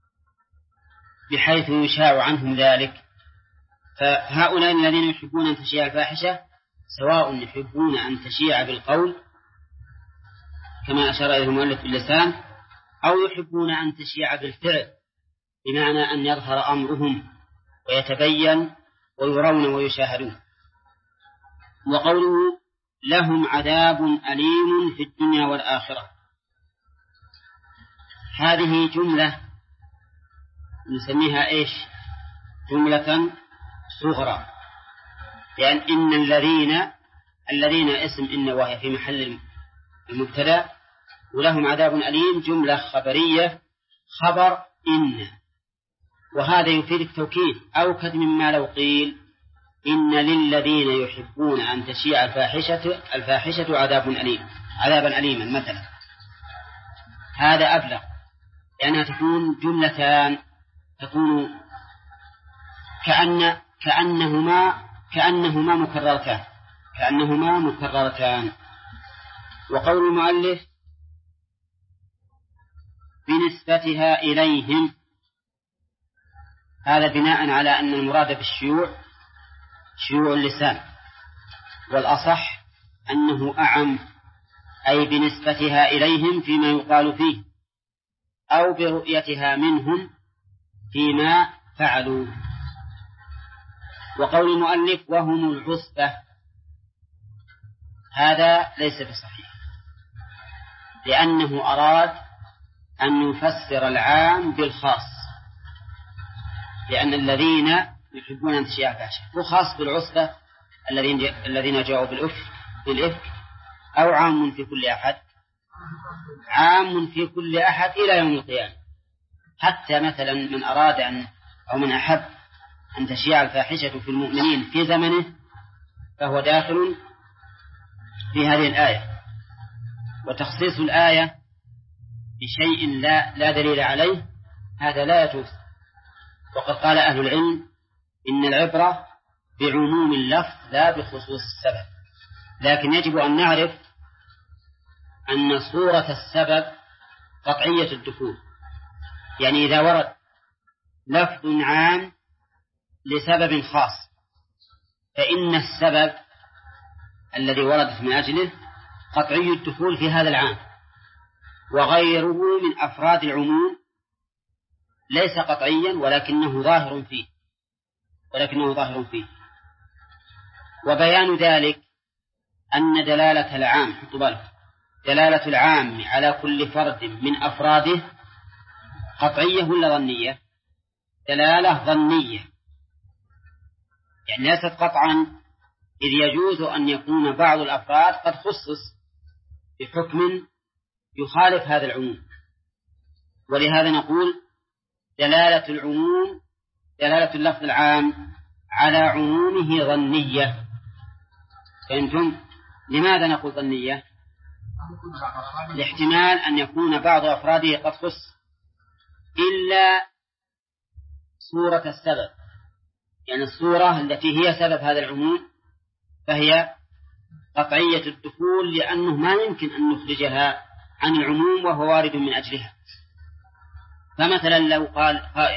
بحيث يشاع عنهم ذلك. فهؤلاء الذين يحبون أن تشيع الفاحشة سواء يحبون أن تشيع بالقول كما أشار إليه المؤلف باللسان، أو يحبون أن تشيع بالفعل بمعنى أن يظهر أمرهم ويتبين ويرون ويشاهدون. وقوله لهم عذاب أليم في الدنيا والآخرة، هذه جملة نسميها إيش؟ جملة صغرى، لأن إن الذين اسم إن وهي في محل المبتدأ، ولهم عذاب أليم جملة خبرية خبر إن، وهذا يفيد التوكيد أوكد مما لو قيل إن للذين يحبون أن تشيع الفاحشة عذابا أليما مثلا. هذا أبلغ، لأنها تكون جملتان، تكون كأنهما مكررتان. وقول المؤلف بنسبتها إليهم، هذا بناء على أن المراد بالشيوع شيوع اللسان، والأصح أنه أعم، أي بنسبتها إليهم فيما يقال فيه، أو برؤيتها منهم فيما فعلوا. وقول المؤلف وهم العصبة، هذا ليس بصحيح، لأنه أراد أن يفسر العام بالخاص، لأن الذين يحبون أن تشيع الفاحشة هو خاص بالعصبة الذين جاءوا بالإفك، أو عام في كل أحد؟ عام في كل أحد إلى يوم القيامة. حتى مثلا من أراد أو من أحب أن تشيع الفاحشة في المؤمنين في زمنه فهو داخل في هذه الآية. وتخصيص الآية بشيء لا دليل عليه هذا لا يجوز. وقد قال أهل العلم إن العبرة بعموم اللفظ لا بخصوص السبب، لكن يجب أن نعرف أن صورة السبب قطعية الدخول، يعني إذا ورد لفظ عام لسبب خاص فإن السبب الذي وردت من أجله قطعي الدخول في هذا العام، وغيره من أفراد العموم ليس قطعيا ولكنه ظاهر فيه. وبيان ذلك أن دلالة العام، دلالة العام على كل فرد من أفراده قطعية ولا ظنية؟ دلالة ظنية، يعني ليست قطعا، إذ يجوز أن يكون بعض الأفراد قد خصص بحكم يخالف هذا العموم. ولهذا نقول دلالة العموم، دلالة اللفظ العام على عمومه ظنية. فأنتم لماذا نقول ظنية؟ لاحتمال أن يكون بعض أفراده قد خص إلا صورة السبب، يعني الصورة التي هي سبب هذا العموم فهي قطعية الدخول، لأنه ما يمكن أن نخرجها عن العموم وهو وارد من أجلها. فمثلا لو قال قائل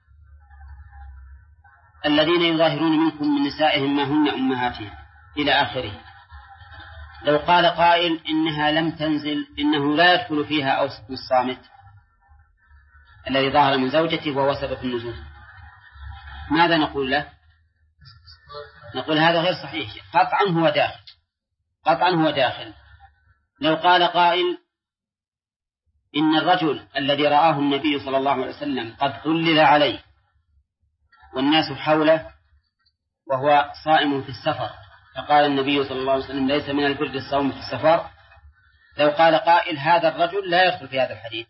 الذين يظاهرون منكم من نسائهم ما هن أمهاتهم إلى آخره، لو قال قائل إنها لم تنزل، إنه لا يدخل فيها أوس الصامت الذي ظهر من زوجته وهو سبب النزول، ماذا نقول له؟ نقول هذا غير صحيح، قطعا هو داخل. لو قال قائل إن الرجل الذي رآه النبي صلى الله عليه وسلم قد ظلل عليه والناس حوله وهو صائم في السفر، فقال النبي صلى الله عليه وسلم ليس من البر الصوم في السفر، لو قال قائل هذا الرجل لا يدخل في هذا الحديث،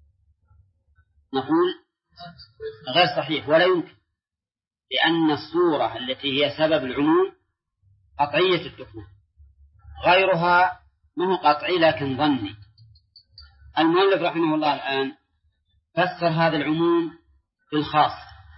نقول غير صحيح ولا يمكن، لأن الصورة التي هي سبب العموم قطعية الدخول، غيرها ما هو قطعي لكن ظني. المؤلف رحمه الله الآن فسر هذا العموم بالخاص،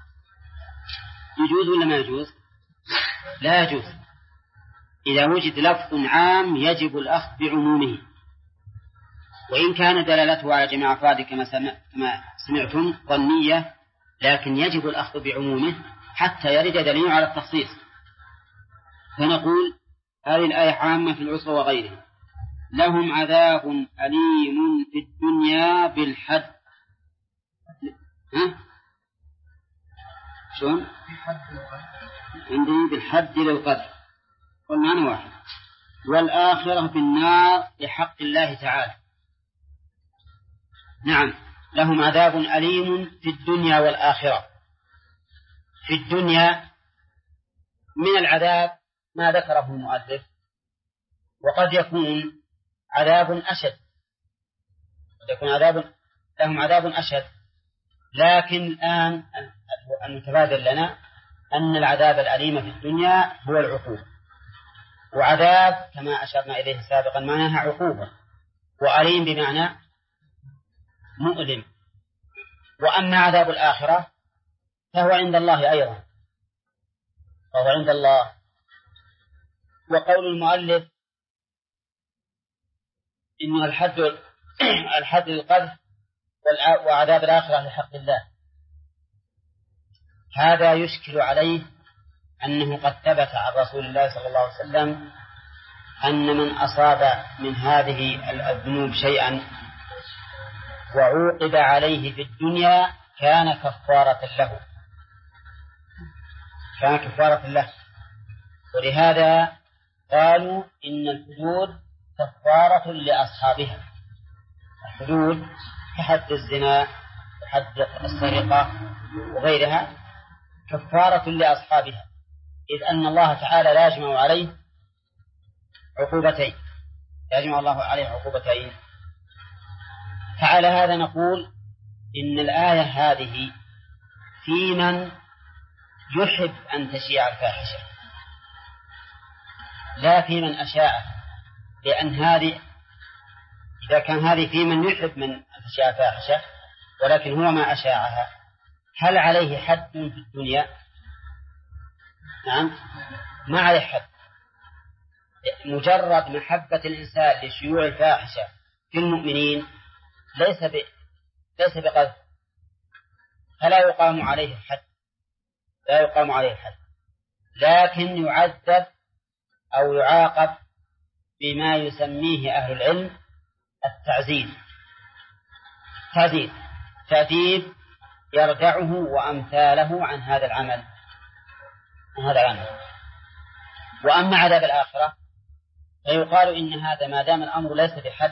يجوز ولا ما يجوز؟ لا يجوز. إذا وجد لفظ عام يجب الأخذ بعمومه، وإن كان دلالته على جميع أفراده كما سمعتم ظنية، لكن يجب الأخذ بعمومه حتى يرد دليل على التخصيص. فنقول هذه الآية عامة في العسر وغيره. لهم عذاب أليم في الدنيا بالحد. شون؟ عندي بالحد للقدر والمعنى واحد، والآخرة بالنار لحق الله تعالى. نعم، لهم عذاب أليم في الدنيا والآخرة. في الدنيا من العذاب ما ذكره المؤلف، وقد يكون عذاب أشد، لهم عذاب أشد، لكن الآن المتبادل لنا أن العذاب الأليم في الدنيا هو العقوبة، وعذاب كما أشرنا إليه سابقا معناها عقوبة، وأليم بمعنى مؤلم. وأما عذاب الآخرة فهو عند الله أيضا، فهو عند الله. وقول المؤلف إن الحد للقذف وعذاب الآخرة لحق الله، هذا يشكل عليه أنه قد ثبت عن رسول الله صلى الله عليه وسلم أن من أصاب من هذه الذنوب شيئا وعوقب عليه في الدنيا كان كفارة له، ولهذا قالوا إن الحدود كفارة لأصحابها. الحدود كحد الزنا وحد السرقة وغيرها كفارة لأصحابها، إذ أن الله تعالى لا يجمع عليه عقوبتين. فعلى هذا نقول إن الآية هذه في من يحب أن تشيع الفاحشة، لا في من أشاء، لأن هذه إذا كان هذه في من يحب من أن تشيع الفاحشة ولكن هو ما أشاعها، هل عليه حد في الدنيا؟ نعم، ما عليه حد. مجرد محبة الإنسان لشيوع الفاحشة في المؤمنين ليس بقذف، فلا يقام عليه الحد، لا يقام عليه الحد، لكن يعذب أو يعاقب بما يسميه أهل العلم التعزيز، تأديب يردعه وأمثاله عن هذا العمل. وأما عذاب الآخرة فيقال إن هذا ما دام الأمر ليس بحد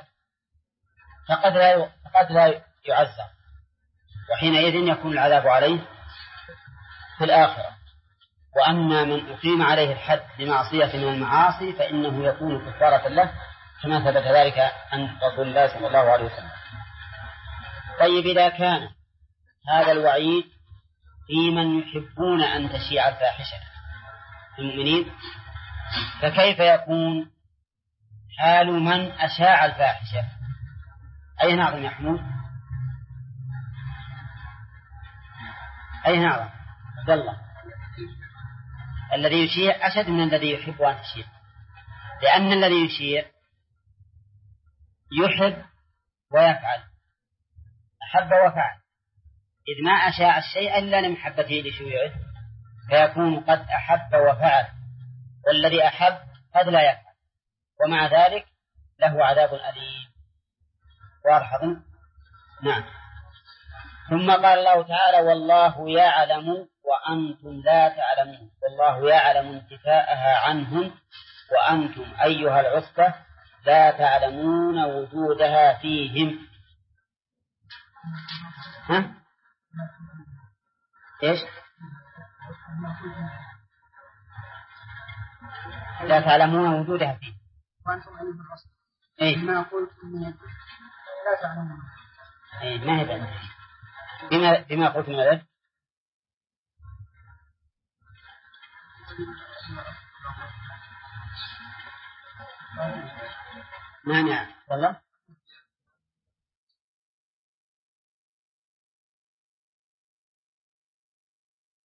فقد لا يعذب، وحينئذ يكون العذاب عليه في الآخرة. وأما من أقيم عليه الحد بمعصية من المعاصي فإنه يكون كفارة له، كما ثبت ذلك عن رسول الله صلى الله عليه وسلم. طيب، إذا كان هذا الوعيد في من يحبون أن تشيع الفاحشة المؤمنين، فكيف يكون حال من أشاع الفاحشة؟ أي نعم يا حمود؟ أي نعم عبد الله؟ الذي يشيع أشد من الذي يحب أن تشيع، لأن الذي يشيع يحب ويفعل، أحب وفعل، إذ ما أشاع الشيء إلا لمحبته لشيوعه، فيكون قد أحب وفعل، والذي أحب قد لا يفعل، ومع ذلك له عذاب أليم. واضح؟ نعم. ثم قال الله تعالى: والله يعلم وأنتم لا تعلمون، والله يعلم انتفاءها عنهم وأنتم أيها العصبة لا تعلمون وجودها فيهم. ها؟ إيش؟ لا تعلمون وجودها فيهم. وأنتم أيها العصبة. إيه؟ ما قلت لا تعلمون. إيه، ما هي بما قلت من ذلك. نعم والله